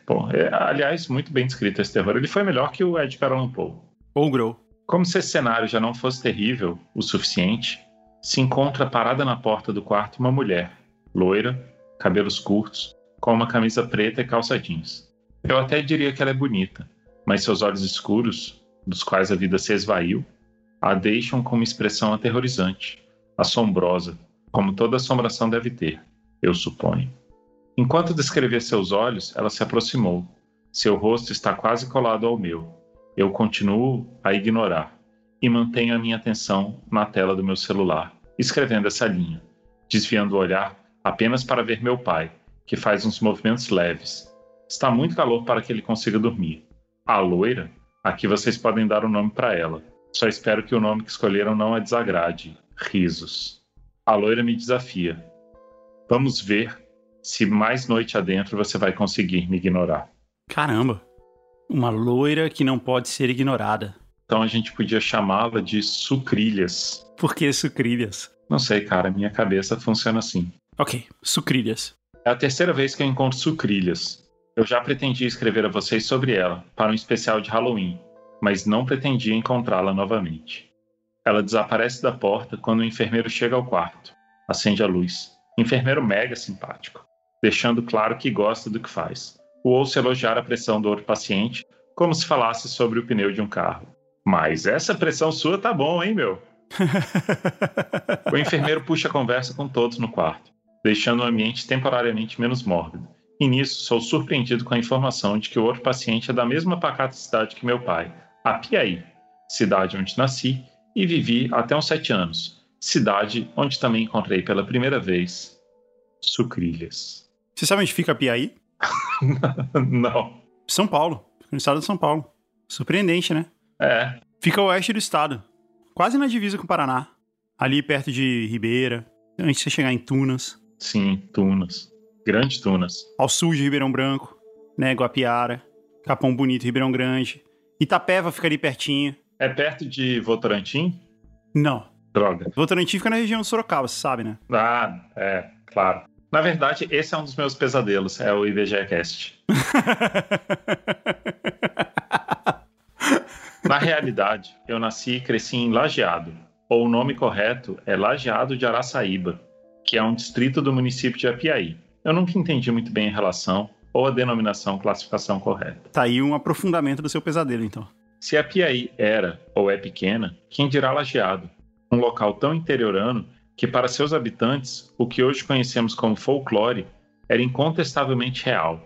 Aliás, muito bem descrito esse terror. Ele foi melhor que o Edgar Allan Poe. Ou Grow. Como se esse cenário já não fosse terrível o suficiente, se encontra parada na porta do quarto uma mulher, loira, cabelos curtos, com uma camisa preta e calça jeans. Eu até diria que ela é bonita, mas seus olhos escuros, dos quais a vida se esvaiu, a deixam com uma expressão aterrorizante, assombrosa, como toda assombração deve ter, eu suponho. Enquanto descrevia seus olhos, ela se aproximou. Seu rosto está quase colado ao meu. Eu continuo a ignorar e mantenho a minha atenção na tela do meu celular, escrevendo essa linha, desviando o olhar apenas para ver meu pai, que faz uns movimentos leves. Está muito calor para que ele consiga dormir. A loira, aqui vocês podem dar o nome para ela. Só espero que o nome que escolheram não a desagrade. Risos. A loira me desafia. Vamos ver se mais noite adentro você vai conseguir me ignorar. Caramba. Uma loira que não pode ser ignorada. Então a gente podia chamá-la de Sucrilhas. Por que Sucrilhas? Não sei, cara. Minha cabeça funciona assim. Ok, Sucrilhas. É a terceira vez que eu encontro Sucrilhas. Eu já pretendia escrever a vocês sobre ela, para um especial de Halloween, mas não pretendia encontrá-la novamente. Ela desaparece da porta quando o enfermeiro chega ao quarto. Acende a luz. Enfermeiro mega simpático, deixando claro que gosta do que faz. O ouço elogiar a pressão do outro paciente, como se falasse sobre o pneu de um carro. Mas essa pressão sua tá bom, hein, meu? O enfermeiro puxa a conversa com todos no quarto, deixando o ambiente temporariamente menos mórbido. E nisso sou surpreendido com a informação de que o outro paciente é da mesma pacata cidade que meu pai, a Piaí, cidade onde nasci e vivi até uns 7 anos, cidade onde também encontrei pela primeira vez Sucrilhas. Você sabe onde fica Piaí? Não. São Paulo. Fica no estado de São Paulo. Surpreendente, né? É. Fica ao oeste do estado. Quase na divisa com o Paraná. Ali perto de Ribeira. Antes de você chegar em Tunas. Sim, Tunas. Grande Tunas. Ao sul de Ribeirão Branco. Né? Guapiara. Capão Bonito, Ribeirão Grande. Itapeva fica ali pertinho. É perto de Votorantim? Não. Droga. Votorantim fica na região de Sorocaba, você sabe, né? Ah, é, claro. Na verdade, esse é um dos meus pesadelos, é o IBGEcast. Na realidade, eu nasci e cresci em Lajeado, ou o nome correto é Lajeado de Araçaíba, que é um distrito do município de Apiaí. Eu nunca entendi muito bem a relação ou a denominação classificação correta. Tá aí um aprofundamento do seu pesadelo, então. Se Apiaí era ou é pequena, quem dirá Lajeado? Um local tão interiorano que para seus habitantes, o que hoje conhecemos como folclore era incontestavelmente real.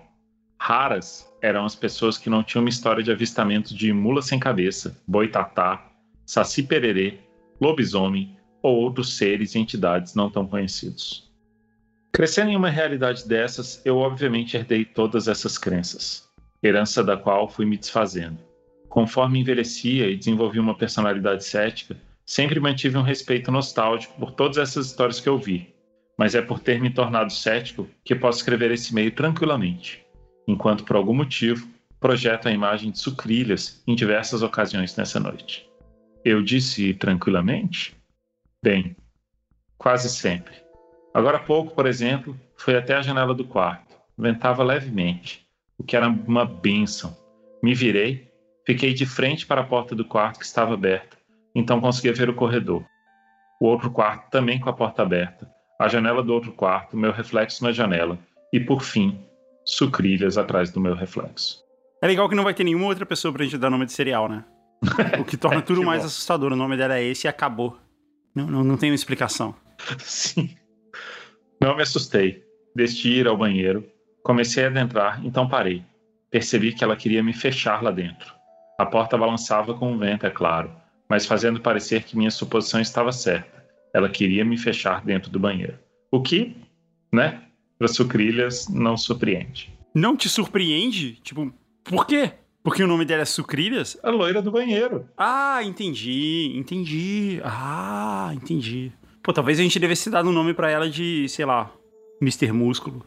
Raras eram as pessoas que não tinham uma história de avistamento de mula sem cabeça, boitatá, saci-pererê, lobisomem ou outros seres e entidades não tão conhecidos. Crescendo em uma realidade dessas, eu obviamente herdei todas essas crenças, herança da qual fui me desfazendo. Conforme envelhecia e desenvolvi uma personalidade cética, sempre mantive um respeito nostálgico por todas essas histórias que eu vi, mas é por ter me tornado cético que posso escrever esse e-mail tranquilamente, enquanto por algum motivo projeto a imagem de sucrilhas em diversas ocasiões nessa noite. Eu disse tranquilamente? Bem, quase sempre. Agora há pouco, por exemplo, fui até a janela do quarto, ventava levemente, o que era uma bênção. Me virei, fiquei de frente para a porta do quarto que estava aberta, então conseguia ver o corredor. O outro quarto também com a porta aberta, a janela do outro quarto, meu reflexo na janela e, por fim, sucrilhas atrás do meu reflexo. É legal que não vai ter nenhuma outra pessoa pra gente dar nome de cereal, né? O que torna tudo mais assustador. O nome dela é esse e acabou. Não tem uma explicação. Sim. Não me assustei. Decidi ir ao banheiro. Comecei a adentrar, então parei. Percebi que ela queria me fechar lá dentro. A porta balançava com o vento, é claro, mas fazendo parecer que minha suposição estava certa. Ela queria me fechar dentro do banheiro. O que, né, para sucrilhas não surpreende. Não te surpreende? Tipo, por quê? Porque o nome dela é Sucrilhas? A loira do banheiro. Ah, entendi. Ah, entendi. Pô, talvez a gente devesse dar um nome pra ela de, sei lá, Mr. Músculo.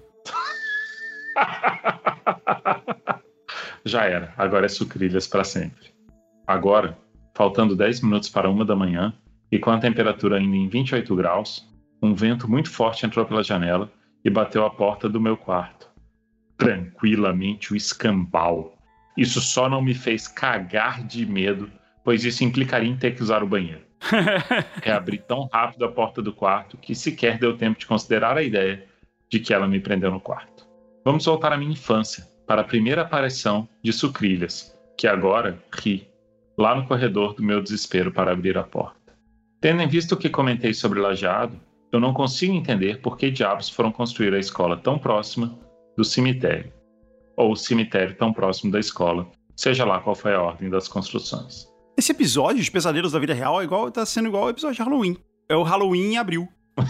Já era. Agora é sucrilhas para sempre. Agora, faltando 10 minutos para 1 da manhã, e com a temperatura ainda em 28 graus, um vento muito forte entrou pela janela e bateu à porta do meu quarto. Tranquilamente o escambau. Isso só não me fez cagar de medo, pois isso implicaria em ter que usar o banheiro. Reabri tão rápido a porta do quarto que sequer deu tempo de considerar a ideia de que ela me prendeu no quarto. Vamos voltar à minha infância, para a primeira aparição de sucrilhas, que agora ri, lá no corredor do meu desespero para abrir a porta. Tendo em vista o que comentei sobre Lajeado, eu não consigo entender por que diabos foram construir a escola tão próxima do cemitério, ou o cemitério tão próximo da escola, seja lá qual foi a ordem das construções. Esse episódio de Pesadelos da Vida Real tá sendo igual ao episódio de Halloween. É o Halloween em abril.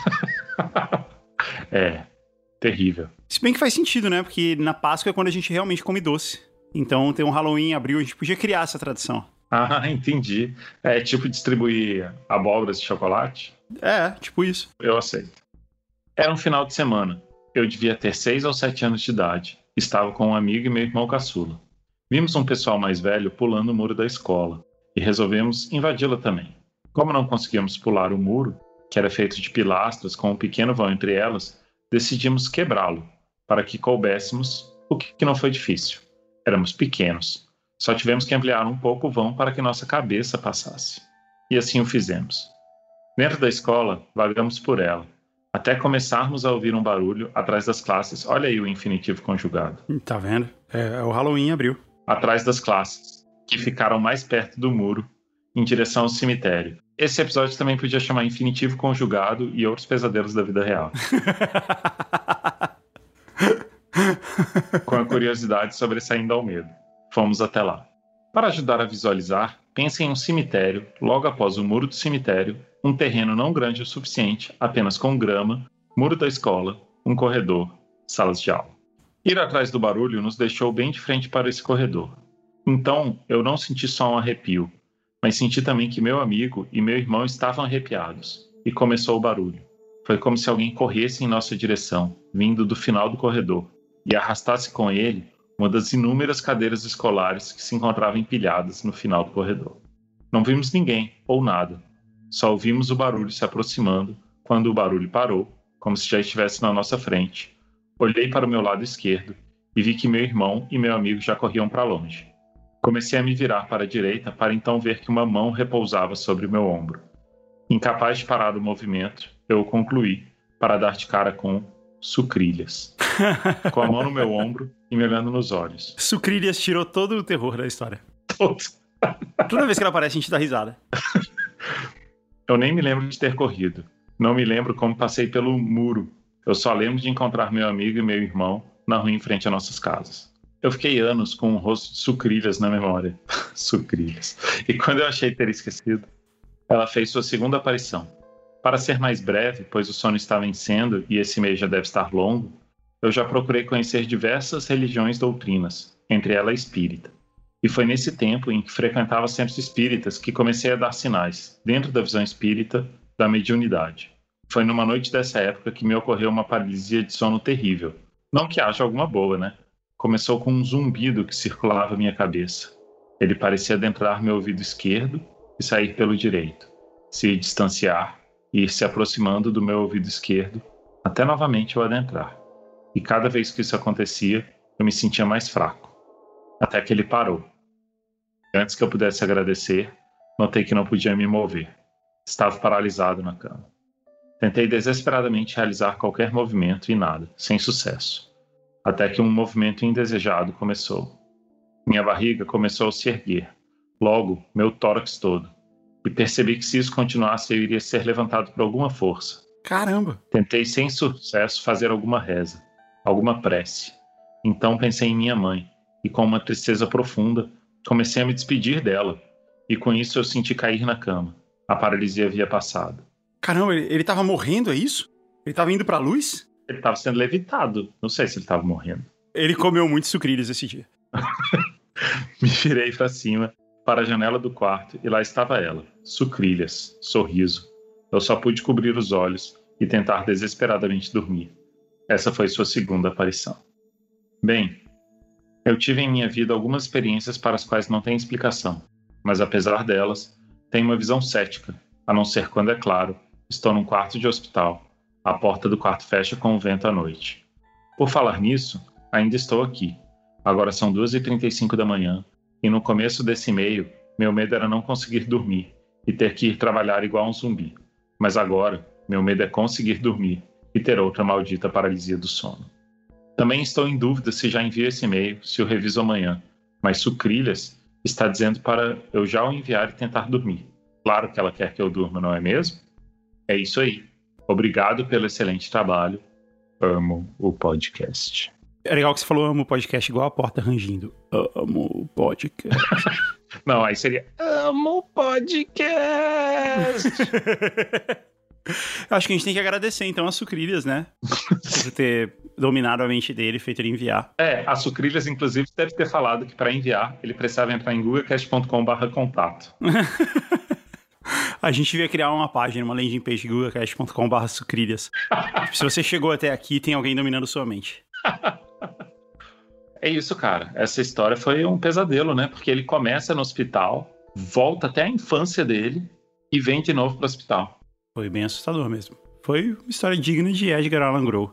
É, terrível. Se bem que faz sentido, né? Porque na Páscoa é quando a gente realmente come doce. Então tem um Halloween em abril, a gente podia criar essa tradição. Ah, entendi. É tipo distribuir abóboras de chocolate? É, tipo isso. Eu aceito. Era um final de semana. Eu devia ter 6 ou 7 anos de idade. Estava com um amigo e meu irmão caçula. Vimos um pessoal mais velho pulando o muro da escola e resolvemos invadi-la também. Como não conseguíamos pular o muro, que era feito de pilastras com um pequeno vão entre elas, decidimos quebrá-lo para que coubéssemos, o que não foi difícil. Éramos pequenos. Só tivemos que ampliar um pouco o vão para que nossa cabeça passasse. E assim o fizemos. Dentro da escola, vagamos por ela, até começarmos a ouvir um barulho atrás das classes. Olha aí o infinitivo conjugado. Tá vendo? É o Halloween em abril. Atrás das classes, que ficaram mais perto do muro, em direção ao cemitério. Esse episódio também podia chamar Infinitivo Conjugado e Outros Pesadelos da Vida Real. Com a curiosidade sobressaindo ao medo. Fomos até lá. Para ajudar a visualizar, pense em um cemitério, logo após o muro do cemitério, um terreno não grande o suficiente, apenas com grama, muro da escola, um corredor, salas de aula. Ir atrás do barulho nos deixou bem de frente para esse corredor. Então, eu não senti só um arrepio, mas senti também que meu amigo e meu irmão estavam arrepiados, e começou o barulho. Foi como se alguém corresse em nossa direção, vindo do final do corredor, e arrastasse com ele uma das inúmeras cadeiras escolares que se encontravam empilhadas no final do corredor. Não vimos ninguém, ou nada. Só ouvimos o barulho se aproximando. Quando o barulho parou, como se já estivesse na nossa frente, olhei para o meu lado esquerdo e vi que meu irmão e meu amigo já corriam para longe. Comecei a me virar para a direita para então ver que uma mão repousava sobre o meu ombro. Incapaz de parar o movimento, eu o concluí para dar de cara com Sucrilhas, com a mão no meu ombro e me olhando nos olhos. Sucrilhas tirou todo o terror da história. Todo. Toda vez que ela aparece, a gente dá risada. Eu nem me lembro de ter corrido. Não me lembro como passei pelo muro. Eu só lembro de encontrar meu amigo e meu irmão na rua em frente às nossas casas. Eu fiquei anos com um rosto de Sucrilhas na memória. Sucrilhas. E quando eu achei ter esquecido, ela fez sua segunda aparição. Para ser mais breve, pois o sono está vencendo e esse mês já deve estar longo, eu já procurei conhecer diversas religiões e doutrinas, entre elas a espírita. E foi nesse tempo em que frequentava centros espíritas que comecei a dar sinais, dentro da visão espírita, da mediunidade. Foi numa noite dessa época que me ocorreu uma paralisia de sono terrível. Não que haja alguma boa, né? Começou com um zumbido que circulava minha cabeça. Ele parecia adentrar meu ouvido esquerdo e sair pelo direito, se distanciar e ir se aproximando do meu ouvido esquerdo, até novamente eu adentrar. E cada vez que isso acontecia, eu me sentia mais fraco. Até que ele parou. Antes que eu pudesse agradecer, notei que não podia me mover. Estava paralisado na cama. Tentei desesperadamente realizar qualquer movimento e nada, sem sucesso. Até que um movimento indesejado começou. Minha barriga começou a se erguer. Logo, meu tórax todo. E percebi que se isso continuasse, eu iria ser levantado por alguma força. Caramba! Tentei sem sucesso fazer alguma reza, alguma prece. Então pensei em minha mãe, e com uma tristeza profunda, comecei a me despedir dela. E com isso eu senti cair na cama. A paralisia havia passado. Caramba, ele tava morrendo, é isso? Ele tava indo pra luz? Ele estava sendo levitado. Não sei se ele estava morrendo. Ele comeu muito sucrilhos esse dia. Me virei para cima, para a janela do quarto, e lá estava ela, Sucrilhas, sorriso. Eu só pude cobrir os olhos e tentar desesperadamente dormir. Essa foi sua segunda aparição. Bem, eu tive em minha vida algumas experiências para as quais não tem explicação, mas apesar delas, tenho uma visão cética, a não ser quando, é claro, estou num quarto de hospital. A porta do quarto fecha com o vento à noite. Por falar nisso, ainda estou aqui. Agora são 2h35 da manhã, e no começo desse e-mail, meu medo era não conseguir dormir e ter que ir trabalhar igual um zumbi. Mas agora, meu medo é conseguir dormir e ter outra maldita paralisia do sono. Também estou em dúvida se já envio esse e-mail, se o reviso amanhã, mas Sucrilhas está dizendo para eu já o enviar e tentar dormir. Claro que ela quer que eu durma, não é mesmo? É isso aí. Obrigado pelo excelente trabalho. Amo o podcast. É legal que você falou amo o podcast igual a porta rangindo. Amo o podcast. Não, aí seria amo o podcast. Acho que a gente tem que agradecer então a Sucrilhas, né? Por ter dominado a mente dele e feito ele enviar. A Sucrilhas, inclusive, deve ter falado que para enviar ele precisava entrar em googlecast.com/contato. A gente devia criar uma página, uma landing page, googlecast.com/sucrilhas. Se você chegou até aqui, tem alguém dominando sua mente. É isso, cara. Essa história foi um pesadelo, né? Porque ele começa no hospital, volta até a infância dele e vem de novo pro hospital. Foi bem assustador mesmo. Foi uma história digna de Edgar Allan Poe.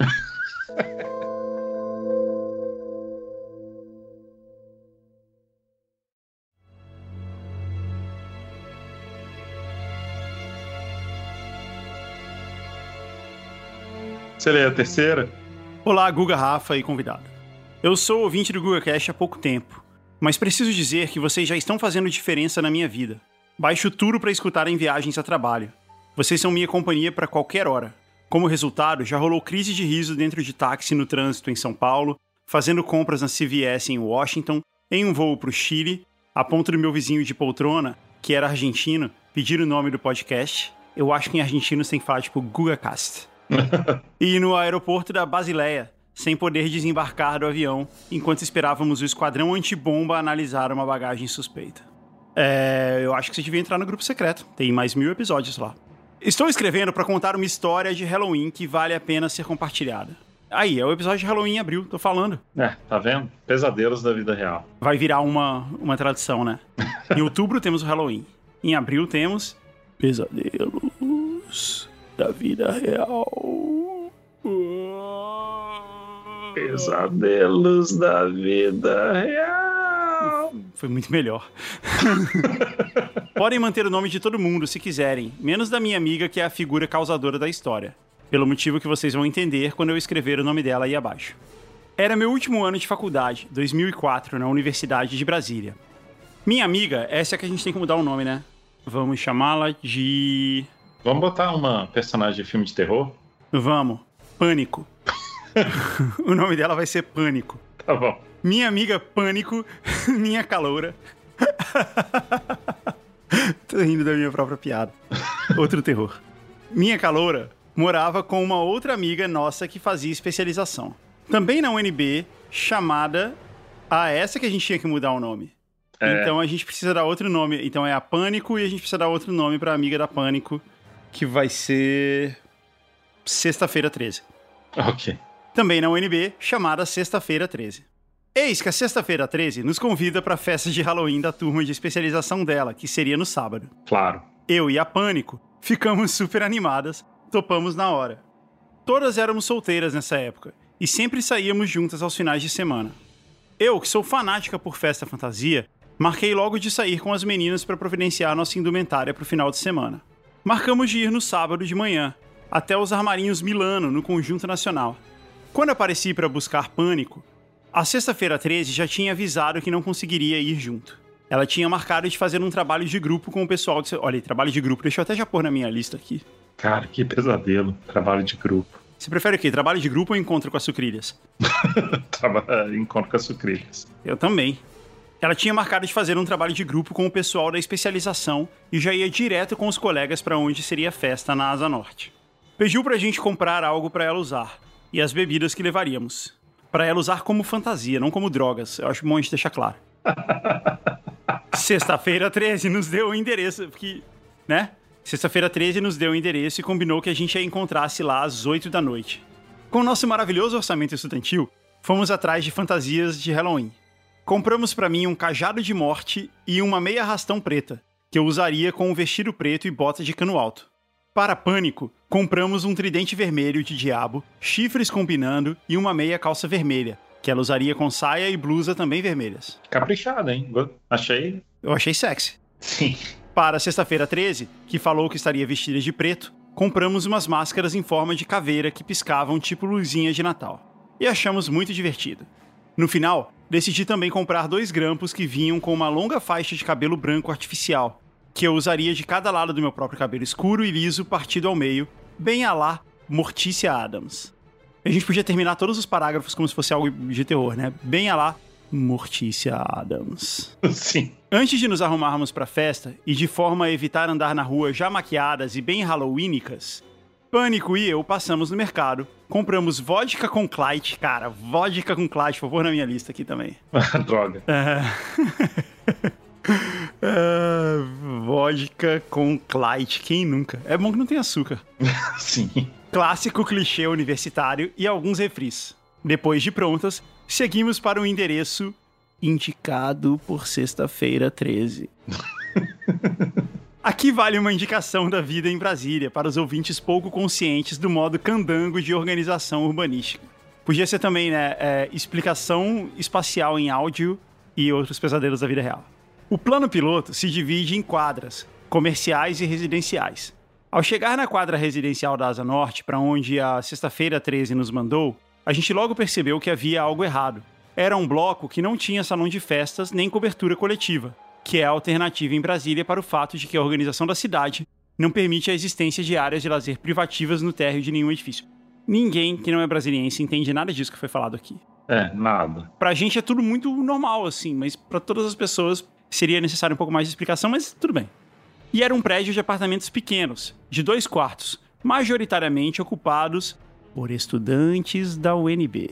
Você lê a terceira? Olá, Guga, Rafa e convidado. Eu sou ouvinte do GugaCast há pouco tempo, mas preciso dizer que vocês já estão fazendo diferença na minha vida. Baixo tudo para escutar em viagens a trabalho. Vocês são minha companhia para qualquer hora. Como resultado, já rolou crise de riso dentro de táxi no trânsito em São Paulo, fazendo compras na CVS em Washington, em um voo para o Chile, a ponto do meu vizinho de poltrona, que era argentino, pedir o nome do podcast. Eu acho que em argentino tem que falar tipo GugaCast. E no aeroporto da Basileia, sem poder desembarcar do avião, enquanto esperávamos o esquadrão antibomba analisar uma bagagem suspeita. Eu acho que você devia entrar no grupo secreto. Tem mais 1000 episódios lá. Estou escrevendo para contar uma história de Halloween que vale a pena ser compartilhada. Aí, é o episódio de Halloween em abril, tô falando. Tá vendo? Pesadelos da vida real. Vai virar uma tradição, né? Em outubro temos o Halloween. Em abril temos Pesadelos da vida real. Pesadelos da vida real. Foi muito melhor. Podem manter o nome de todo mundo se quiserem, menos da minha amiga, que é a figura causadora da história. Pelo motivo que vocês vão entender quando eu escrever o nome dela aí abaixo. Era meu último ano de faculdade, 2004, na Universidade de Brasília. Minha amiga, essa é que a gente tem que mudar o nome, né? Vamos chamá-la de... Vamos botar uma personagem de filme de terror? Vamos. Pânico. O nome dela vai ser Pânico. Tá bom. Minha amiga Pânico, minha caloura. Tô rindo da minha própria piada. Outro terror. Minha caloura morava com uma outra amiga nossa que fazia especialização. Também na UNB, chamada a essa que a gente tinha que mudar o nome. Então a gente precisa dar outro nome. Então é a Pânico e a gente precisa dar outro nome pra amiga da Pânico, que vai ser Sexta-feira 13. Ok. Também na UNB, chamada Sexta-feira 13. Eis que a Sexta-feira 13 nos convida pra festa de Halloween da turma de especialização dela, que seria no sábado. Claro. Eu e a Pânico ficamos super animadas, topamos na hora. Todas éramos solteiras nessa época, e sempre saíamos juntas aos finais de semana. Eu, que sou fanática por festa fantasia, marquei logo de sair com as meninas para providenciar nossa indumentária pro final de semana. Marcamos de ir no sábado de manhã, até os Armarinhos Milano, no Conjunto Nacional. Quando apareci para buscar Pânico, a Sexta-feira 13 já tinha avisado que não conseguiria ir junto. Ela tinha marcado de fazer um trabalho de grupo com o pessoal de... Olha, trabalho de grupo, deixa eu até já pôr na minha lista aqui. Cara, que pesadelo. Trabalho de grupo. Você prefere o quê? Trabalho de grupo ou encontro com as sucrilhas? Encontro com as sucrilhas. Eu também. Ela tinha marcado de fazer um trabalho de grupo com o pessoal da especialização e já ia direto com os colegas para onde seria a festa na Asa Norte. Pediu pra gente comprar algo pra ela usar e as bebidas que levaríamos. Pra ela usar como fantasia, não como drogas. Eu acho bom a gente deixar claro. Sexta-feira 13 nos deu o endereço, porque, né? Sexta-feira 13 nos deu o endereço e combinou que a gente a encontrasse lá às 8 da noite. Com o nosso maravilhoso orçamento estudantil, fomos atrás de fantasias de Halloween. Compramos pra mim um cajado de morte e uma meia arrastão preta, que eu usaria com um vestido preto e bota de cano alto. Para Pânico, compramos um tridente vermelho de diabo, chifres combinando e uma meia calça vermelha, que ela usaria com saia e blusa também vermelhas. Caprichada, hein? Eu achei sexy. Sim. Para Sexta-feira 13, que falou que estaria vestida de preto, compramos umas máscaras em forma de caveira que piscavam tipo luzinhas de Natal. E achamos muito divertido. No final, decidi também comprar 2 grampos que vinham com uma longa faixa de cabelo branco artificial, que eu usaria de cada lado do meu próprio cabelo escuro e liso partido ao meio, bem à lá Mortícia Addams. A gente podia terminar todos os parágrafos como se fosse algo de terror, né? Bem à lá Mortícia Addams. Sim. Antes de nos arrumarmos pra festa, e de forma a evitar andar na rua já maquiadas e bem halloweenicas, Pânico e eu passamos no mercado, compramos vodka com Clyde. Cara, vodka com Clyde, por favor, na minha lista aqui também. Droga. Vodka com Clyde, quem nunca? É bom que não tem açúcar. Sim. Clássico clichê universitário e alguns refris. Depois de prontas, seguimos para o endereço indicado por Sexta-feira 13. Aqui vale uma indicação da vida em Brasília para os ouvintes pouco conscientes do modo candango de organização urbanística. Podia ser também, né, explicação espacial em áudio e outros pesadelos da vida real. O plano piloto se divide em quadras, comerciais e residenciais. Ao chegar na quadra residencial da Asa Norte, para onde a Sexta-feira 13 nos mandou, a gente logo percebeu que havia algo errado. Era um bloco que não tinha salão de festas nem cobertura coletiva, que é a alternativa em Brasília para o fato de que a organização da cidade não permite a existência de áreas de lazer privativas no térreo de nenhum edifício. Ninguém que não é brasiliense entende nada disso que foi falado aqui. Nada. Pra gente é tudo muito normal, assim, mas pra todas as pessoas seria necessário um pouco mais de explicação, mas tudo bem. E era um prédio de apartamentos pequenos, de 2 quartos, majoritariamente ocupados por estudantes da UNB.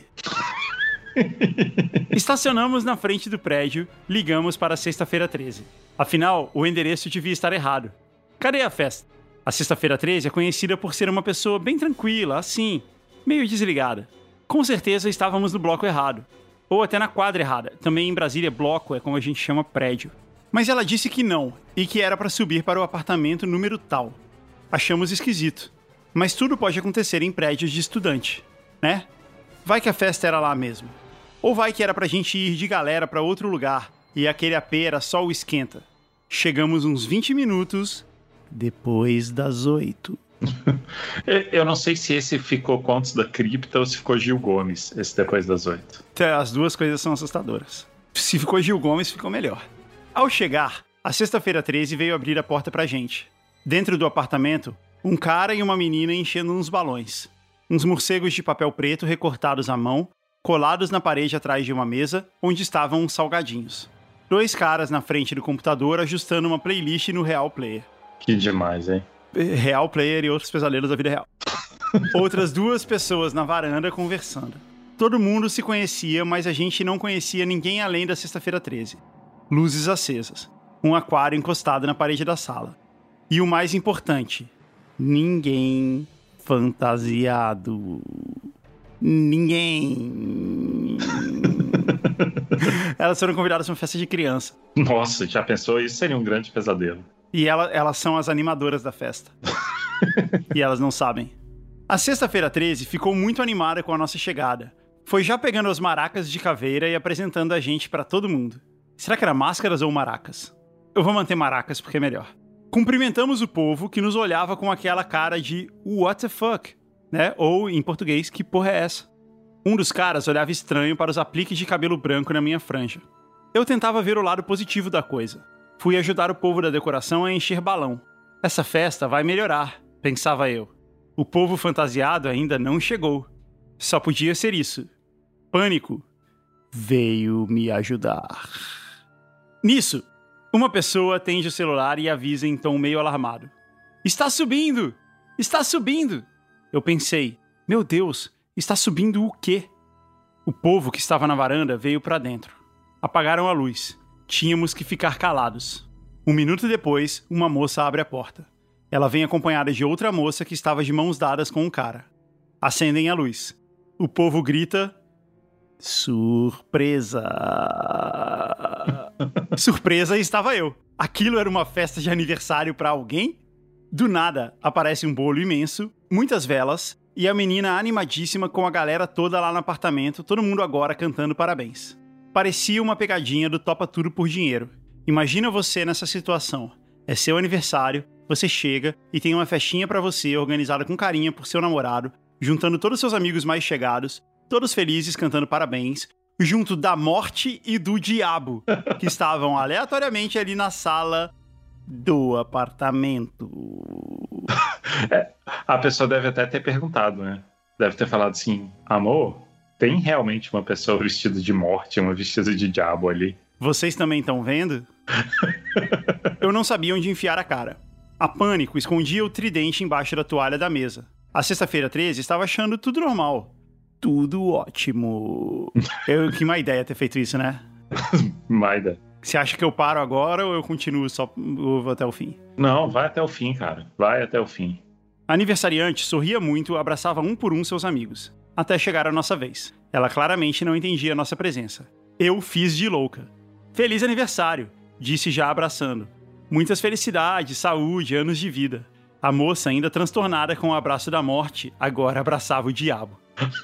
Estacionamos na frente do prédio, ligamos para a Sexta-feira 13. Afinal, o endereço devia estar errado. Cadê a festa? A Sexta-feira 13 é conhecida por ser uma pessoa bem tranquila, assim, meio desligada. Com certeza estávamos no bloco errado. Ou até na quadra errada. Também em Brasília, bloco é como a gente chama prédio. Mas ela disse que não, e que era para subir para o apartamento número tal. Achamos esquisito. Mas tudo pode acontecer em prédios de estudante, né? Vai que a festa era lá mesmo. Ou vai que era pra gente ir de galera pra outro lugar, e aquele AP era só o esquenta. Chegamos uns 20 minutos depois das 8. Eu não sei se esse ficou Contos da Cripta ou se ficou Gil Gomes, esse depois das 8. As duas coisas são assustadoras. Se ficou Gil Gomes, ficou melhor. Ao chegar, a Sexta-feira 13 veio abrir a porta pra gente. Dentro do apartamento, um cara e uma menina enchendo uns balões. Uns morcegos de papel preto recortados à mão, colados na parede atrás de uma mesa, onde estavam uns salgadinhos. 2 caras na frente do computador ajustando uma playlist no Real Player. Que demais, hein? Real Player e outros pesadelos da vida real. Outras 2 pessoas na varanda conversando. Todo mundo se conhecia, mas a gente não conhecia ninguém além da Sexta-feira 13. Luzes acesas. Um aquário encostado na parede da sala. E o mais importante, ninguém fantasiado. Ninguém. Elas foram convidadas para uma festa de criança. Nossa, já pensou? Isso seria um grande pesadelo. E elas são as animadoras da festa. E elas não sabem. A Sexta-feira 13 ficou muito animada com a nossa chegada. Foi já pegando as maracas de caveira e apresentando a gente para todo mundo. Será que era máscaras ou maracas? Eu vou manter maracas porque é melhor. Cumprimentamos o povo que nos olhava com aquela cara de what the fuck, né? Ou, em português, que porra é essa? Um dos caras olhava estranho para os apliques de cabelo branco na minha franja. Eu tentava ver o lado positivo da coisa. Fui ajudar o povo da decoração a encher balão. Essa festa vai melhorar, pensava eu. O povo fantasiado ainda não chegou. Só podia ser isso. Pânico veio me ajudar. Nisso, uma pessoa atende o celular e avisa em tom meio alarmado. Está subindo! Está subindo! Eu pensei, meu Deus, está subindo o quê? O povo que estava na varanda veio para dentro. Apagaram a luz. Tínhamos que ficar calados. 1 minuto depois, uma moça abre a porta. Ela vem acompanhada de outra moça que estava de mãos dadas com um cara. Acendem a luz. O povo grita... Surpresa! Surpresa, estava eu. Aquilo era uma festa de aniversário para alguém? Do nada, aparece um bolo imenso, muitas velas, e a menina animadíssima com a galera toda lá no apartamento, todo mundo agora cantando parabéns. Parecia uma pegadinha do Topa Tudo por Dinheiro. Imagina você nessa situação. É seu aniversário, você chega e tem uma festinha pra você organizada com carinho por seu namorado, juntando todos os seus amigos mais chegados, todos felizes cantando parabéns, junto da morte e do diabo, que estavam aleatoriamente ali na sala do apartamento. A pessoa deve até ter perguntado, né? Deve ter falado assim, amor, tem realmente uma pessoa vestida de morte, uma vestida de diabo ali? Vocês também estão vendo? Eu não sabia onde enfiar a cara. A Pânico escondia o tridente embaixo da toalha da mesa. A Sexta-feira 13 estava achando tudo normal. Tudo ótimo. Que má ideia ter feito isso, né? Má ideia. Você acha que eu paro agora ou eu continuo ou vou até o fim? Não, vai até o fim, cara. Vai até o fim. A aniversariante sorria muito, abraçava um por um seus amigos. Até chegar a nossa vez. Ela claramente não entendia a nossa presença. Eu fiz de louca. Feliz aniversário, disse já abraçando. Muitas felicidades, saúde, anos de vida. A moça, ainda transtornada com o abraço da morte, agora abraçava o diabo.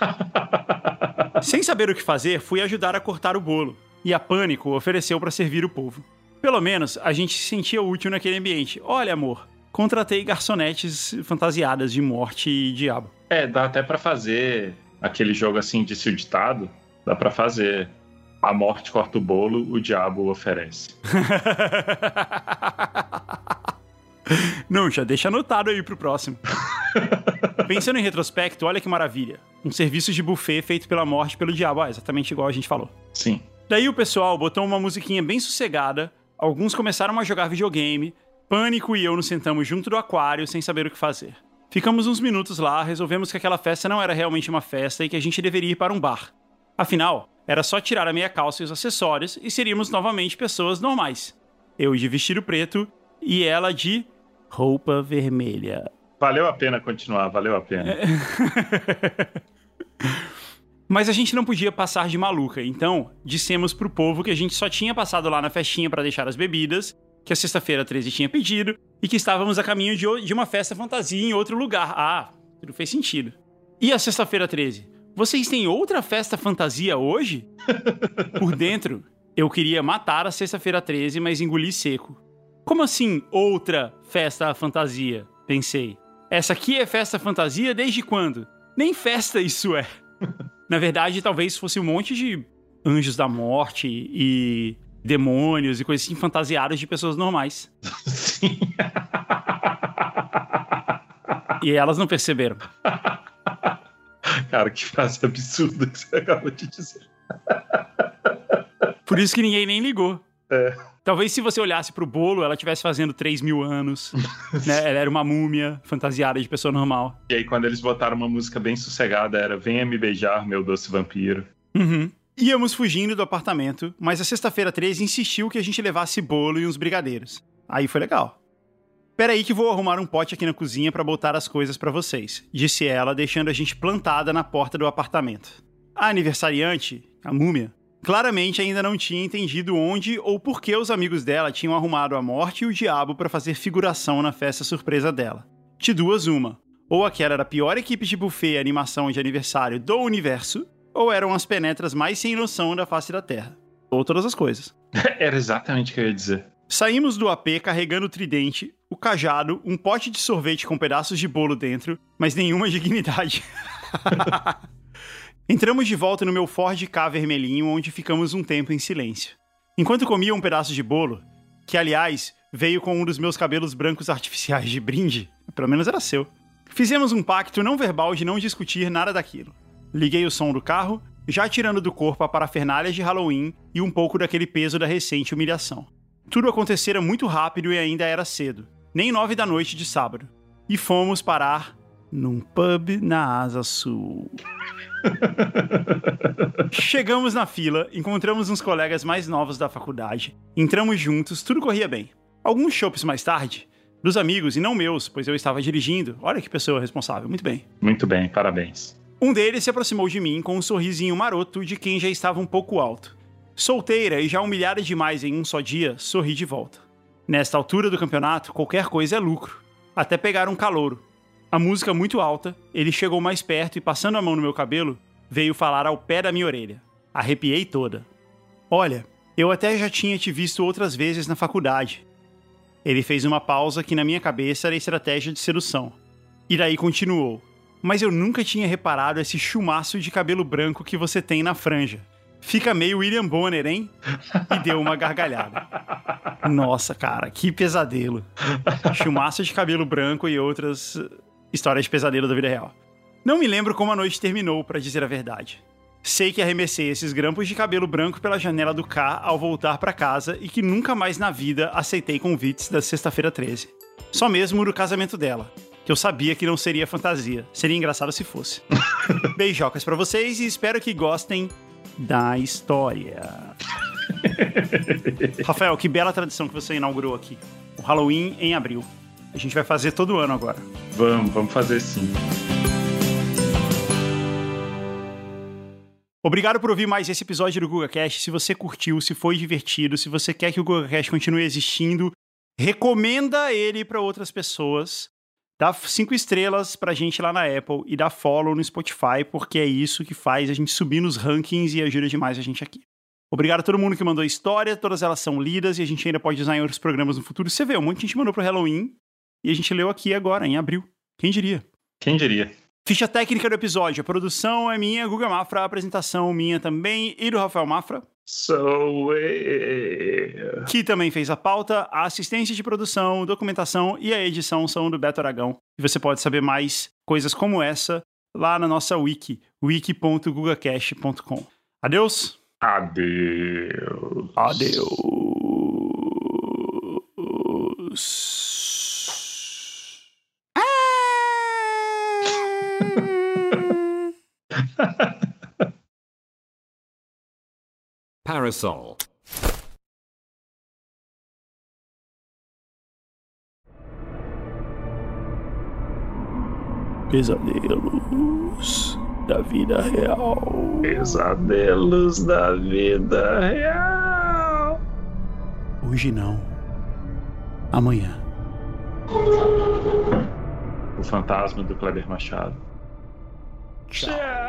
Sem saber o que fazer, fui ajudar a cortar o bolo. E a Pânico ofereceu para servir o povo. Pelo menos, a gente se sentia útil naquele ambiente. Olha, amor, contratei garçonetes fantasiadas de morte e diabo. Dá até pra fazer aquele jogo assim de se o ditado. Dá pra fazer... A morte corta o bolo, o diabo oferece. Não, já deixa anotado aí pro próximo. Pensando em retrospecto, olha que maravilha. Um serviço de buffet feito pela morte e pelo diabo. Exatamente igual a gente falou. Sim. Daí o pessoal botou uma musiquinha bem sossegada. Alguns começaram a jogar videogame. Pânico e eu nos sentamos junto do aquário sem saber o que fazer. Ficamos uns minutos lá, resolvemos que aquela festa não era realmente uma festa e que a gente deveria ir para um bar. Afinal, era só tirar a meia calça e os acessórios e seríamos novamente pessoas normais. Eu de vestido preto e ela de roupa vermelha. Valeu a pena continuar, valeu a pena. Mas a gente não podia passar de maluca, então dissemos pro povo que a gente só tinha passado lá na festinha para deixar as bebidas, que a sexta-feira 13 tinha pedido e que estávamos a caminho de uma festa fantasia em outro lugar. Ah, tudo fez sentido. E a sexta-feira 13? Vocês têm outra festa fantasia hoje? Por dentro, eu queria matar a sexta-feira 13, mas engoli seco. Como assim outra festa fantasia? Pensei. Essa aqui é festa fantasia desde quando? Nem festa isso é. Na verdade, talvez fosse um monte de anjos da morte e demônios e coisas assim fantasiadas de pessoas normais. Sim. E elas não perceberam. Cara, que frase absurda que você acabou de dizer. Por isso que ninguém nem ligou. É. Talvez se você olhasse pro bolo, ela estivesse fazendo 3.000 anos. Né? Ela era uma múmia fantasiada de pessoa normal. E aí, quando eles botaram uma música bem sossegada, era Venha Me Beijar, Meu Doce Vampiro. Uhum. Íamos fugindo do apartamento, mas a sexta-feira 13 insistiu que a gente levasse bolo e uns brigadeiros. Aí foi legal. Peraí que vou arrumar um pote aqui na cozinha pra botar as coisas pra vocês, disse ela, deixando a gente plantada na porta do apartamento. A aniversariante, a múmia, claramente ainda não tinha entendido onde ou por que os amigos dela tinham arrumado a morte e o diabo pra fazer figuração na festa surpresa dela. De duas uma, ou aquela era a pior equipe de buffet e animação de aniversário do universo, ou eram as penetras mais sem noção da face da Terra. Ou todas as coisas. Era exatamente o que eu ia dizer. Saímos do AP carregando o tridente, o cajado, um pote de sorvete com pedaços de bolo dentro, mas nenhuma dignidade. Entramos de volta no meu Ford Ka vermelhinho, onde ficamos um tempo em silêncio. Enquanto comia um pedaço de bolo, que aliás veio com um dos meus cabelos brancos artificiais de brinde, pelo menos era seu, fizemos um pacto não verbal de não discutir nada daquilo. Liguei o som do carro, já tirando do corpo a parafernália de Halloween e um pouco daquele peso da recente humilhação. Tudo acontecera muito rápido e ainda era cedo, nem 9 da noite de sábado. E fomos parar num pub na Asa Sul. Chegamos na fila, encontramos uns colegas mais novos da faculdade, entramos juntos, tudo corria bem. Alguns chopps mais tarde, dos amigos e não meus, pois eu estava dirigindo. Olha que pessoa responsável, muito bem. Muito bem, parabéns. Um deles se aproximou de mim com um sorrisinho maroto de quem já estava um pouco alto. Solteira e já humilhada demais em um só dia, sorri de volta. Nesta altura do campeonato, qualquer coisa é lucro. Até pegar um calouro. A música muito alta, ele chegou mais perto e passando a mão no meu cabelo, veio falar ao pé da minha orelha. Arrepiei toda. Olha, eu até já tinha te visto outras vezes na faculdade. Ele fez uma pausa que na minha cabeça era estratégia de sedução. E daí continuou. Mas eu nunca tinha reparado esse chumaço de cabelo branco que você tem na franja. Fica meio William Bonner, hein? E deu uma gargalhada. Nossa, cara, que pesadelo. Chumaço de cabelo branco e outras histórias de pesadelo da vida real. Não me lembro como a noite terminou, pra dizer a verdade. Sei que arremessei esses grampos de cabelo branco pela janela do K ao voltar pra casa e que nunca mais na vida aceitei convites da sexta-feira 13. Só mesmo no casamento dela, que eu sabia que não seria fantasia. Seria engraçado se fosse. Beijocas pra vocês e espero que gostem da história. Rafael, que bela tradição que você inaugurou aqui. O Halloween em abril. A gente vai fazer todo ano agora. Vamos fazer sim. Obrigado por ouvir mais esse episódio do GugaCast. Se você curtiu, se foi divertido, se você quer que o GugaCast continue existindo, recomenda ele para outras pessoas. Dá 5 estrelas pra gente lá na Apple e dá follow no Spotify, porque é isso que faz a gente subir nos rankings e ajuda demais a gente aqui. Obrigado a todo mundo que mandou história, todas elas são lidas e a gente ainda pode usar em outros programas no futuro. Você vê, um monte de gente mandou pro Halloween e a gente leu aqui agora, em abril. Quem diria? Quem diria? Ficha técnica do episódio. A produção é minha, Guga Mafra. A apresentação minha também e do Rafael Mafra. Que também fez a pauta, a assistência de produção, documentação e a edição são do Beto Aragão. E você pode saber mais coisas como essa lá na nossa wiki, wiki.gugacast.com. Adeus! Adeus! Adeus! Morrison. Pesadelos da vida real. Pesadelos da vida real. Hoje não. Amanhã. O fantasma do Kleber Machado. Tchau.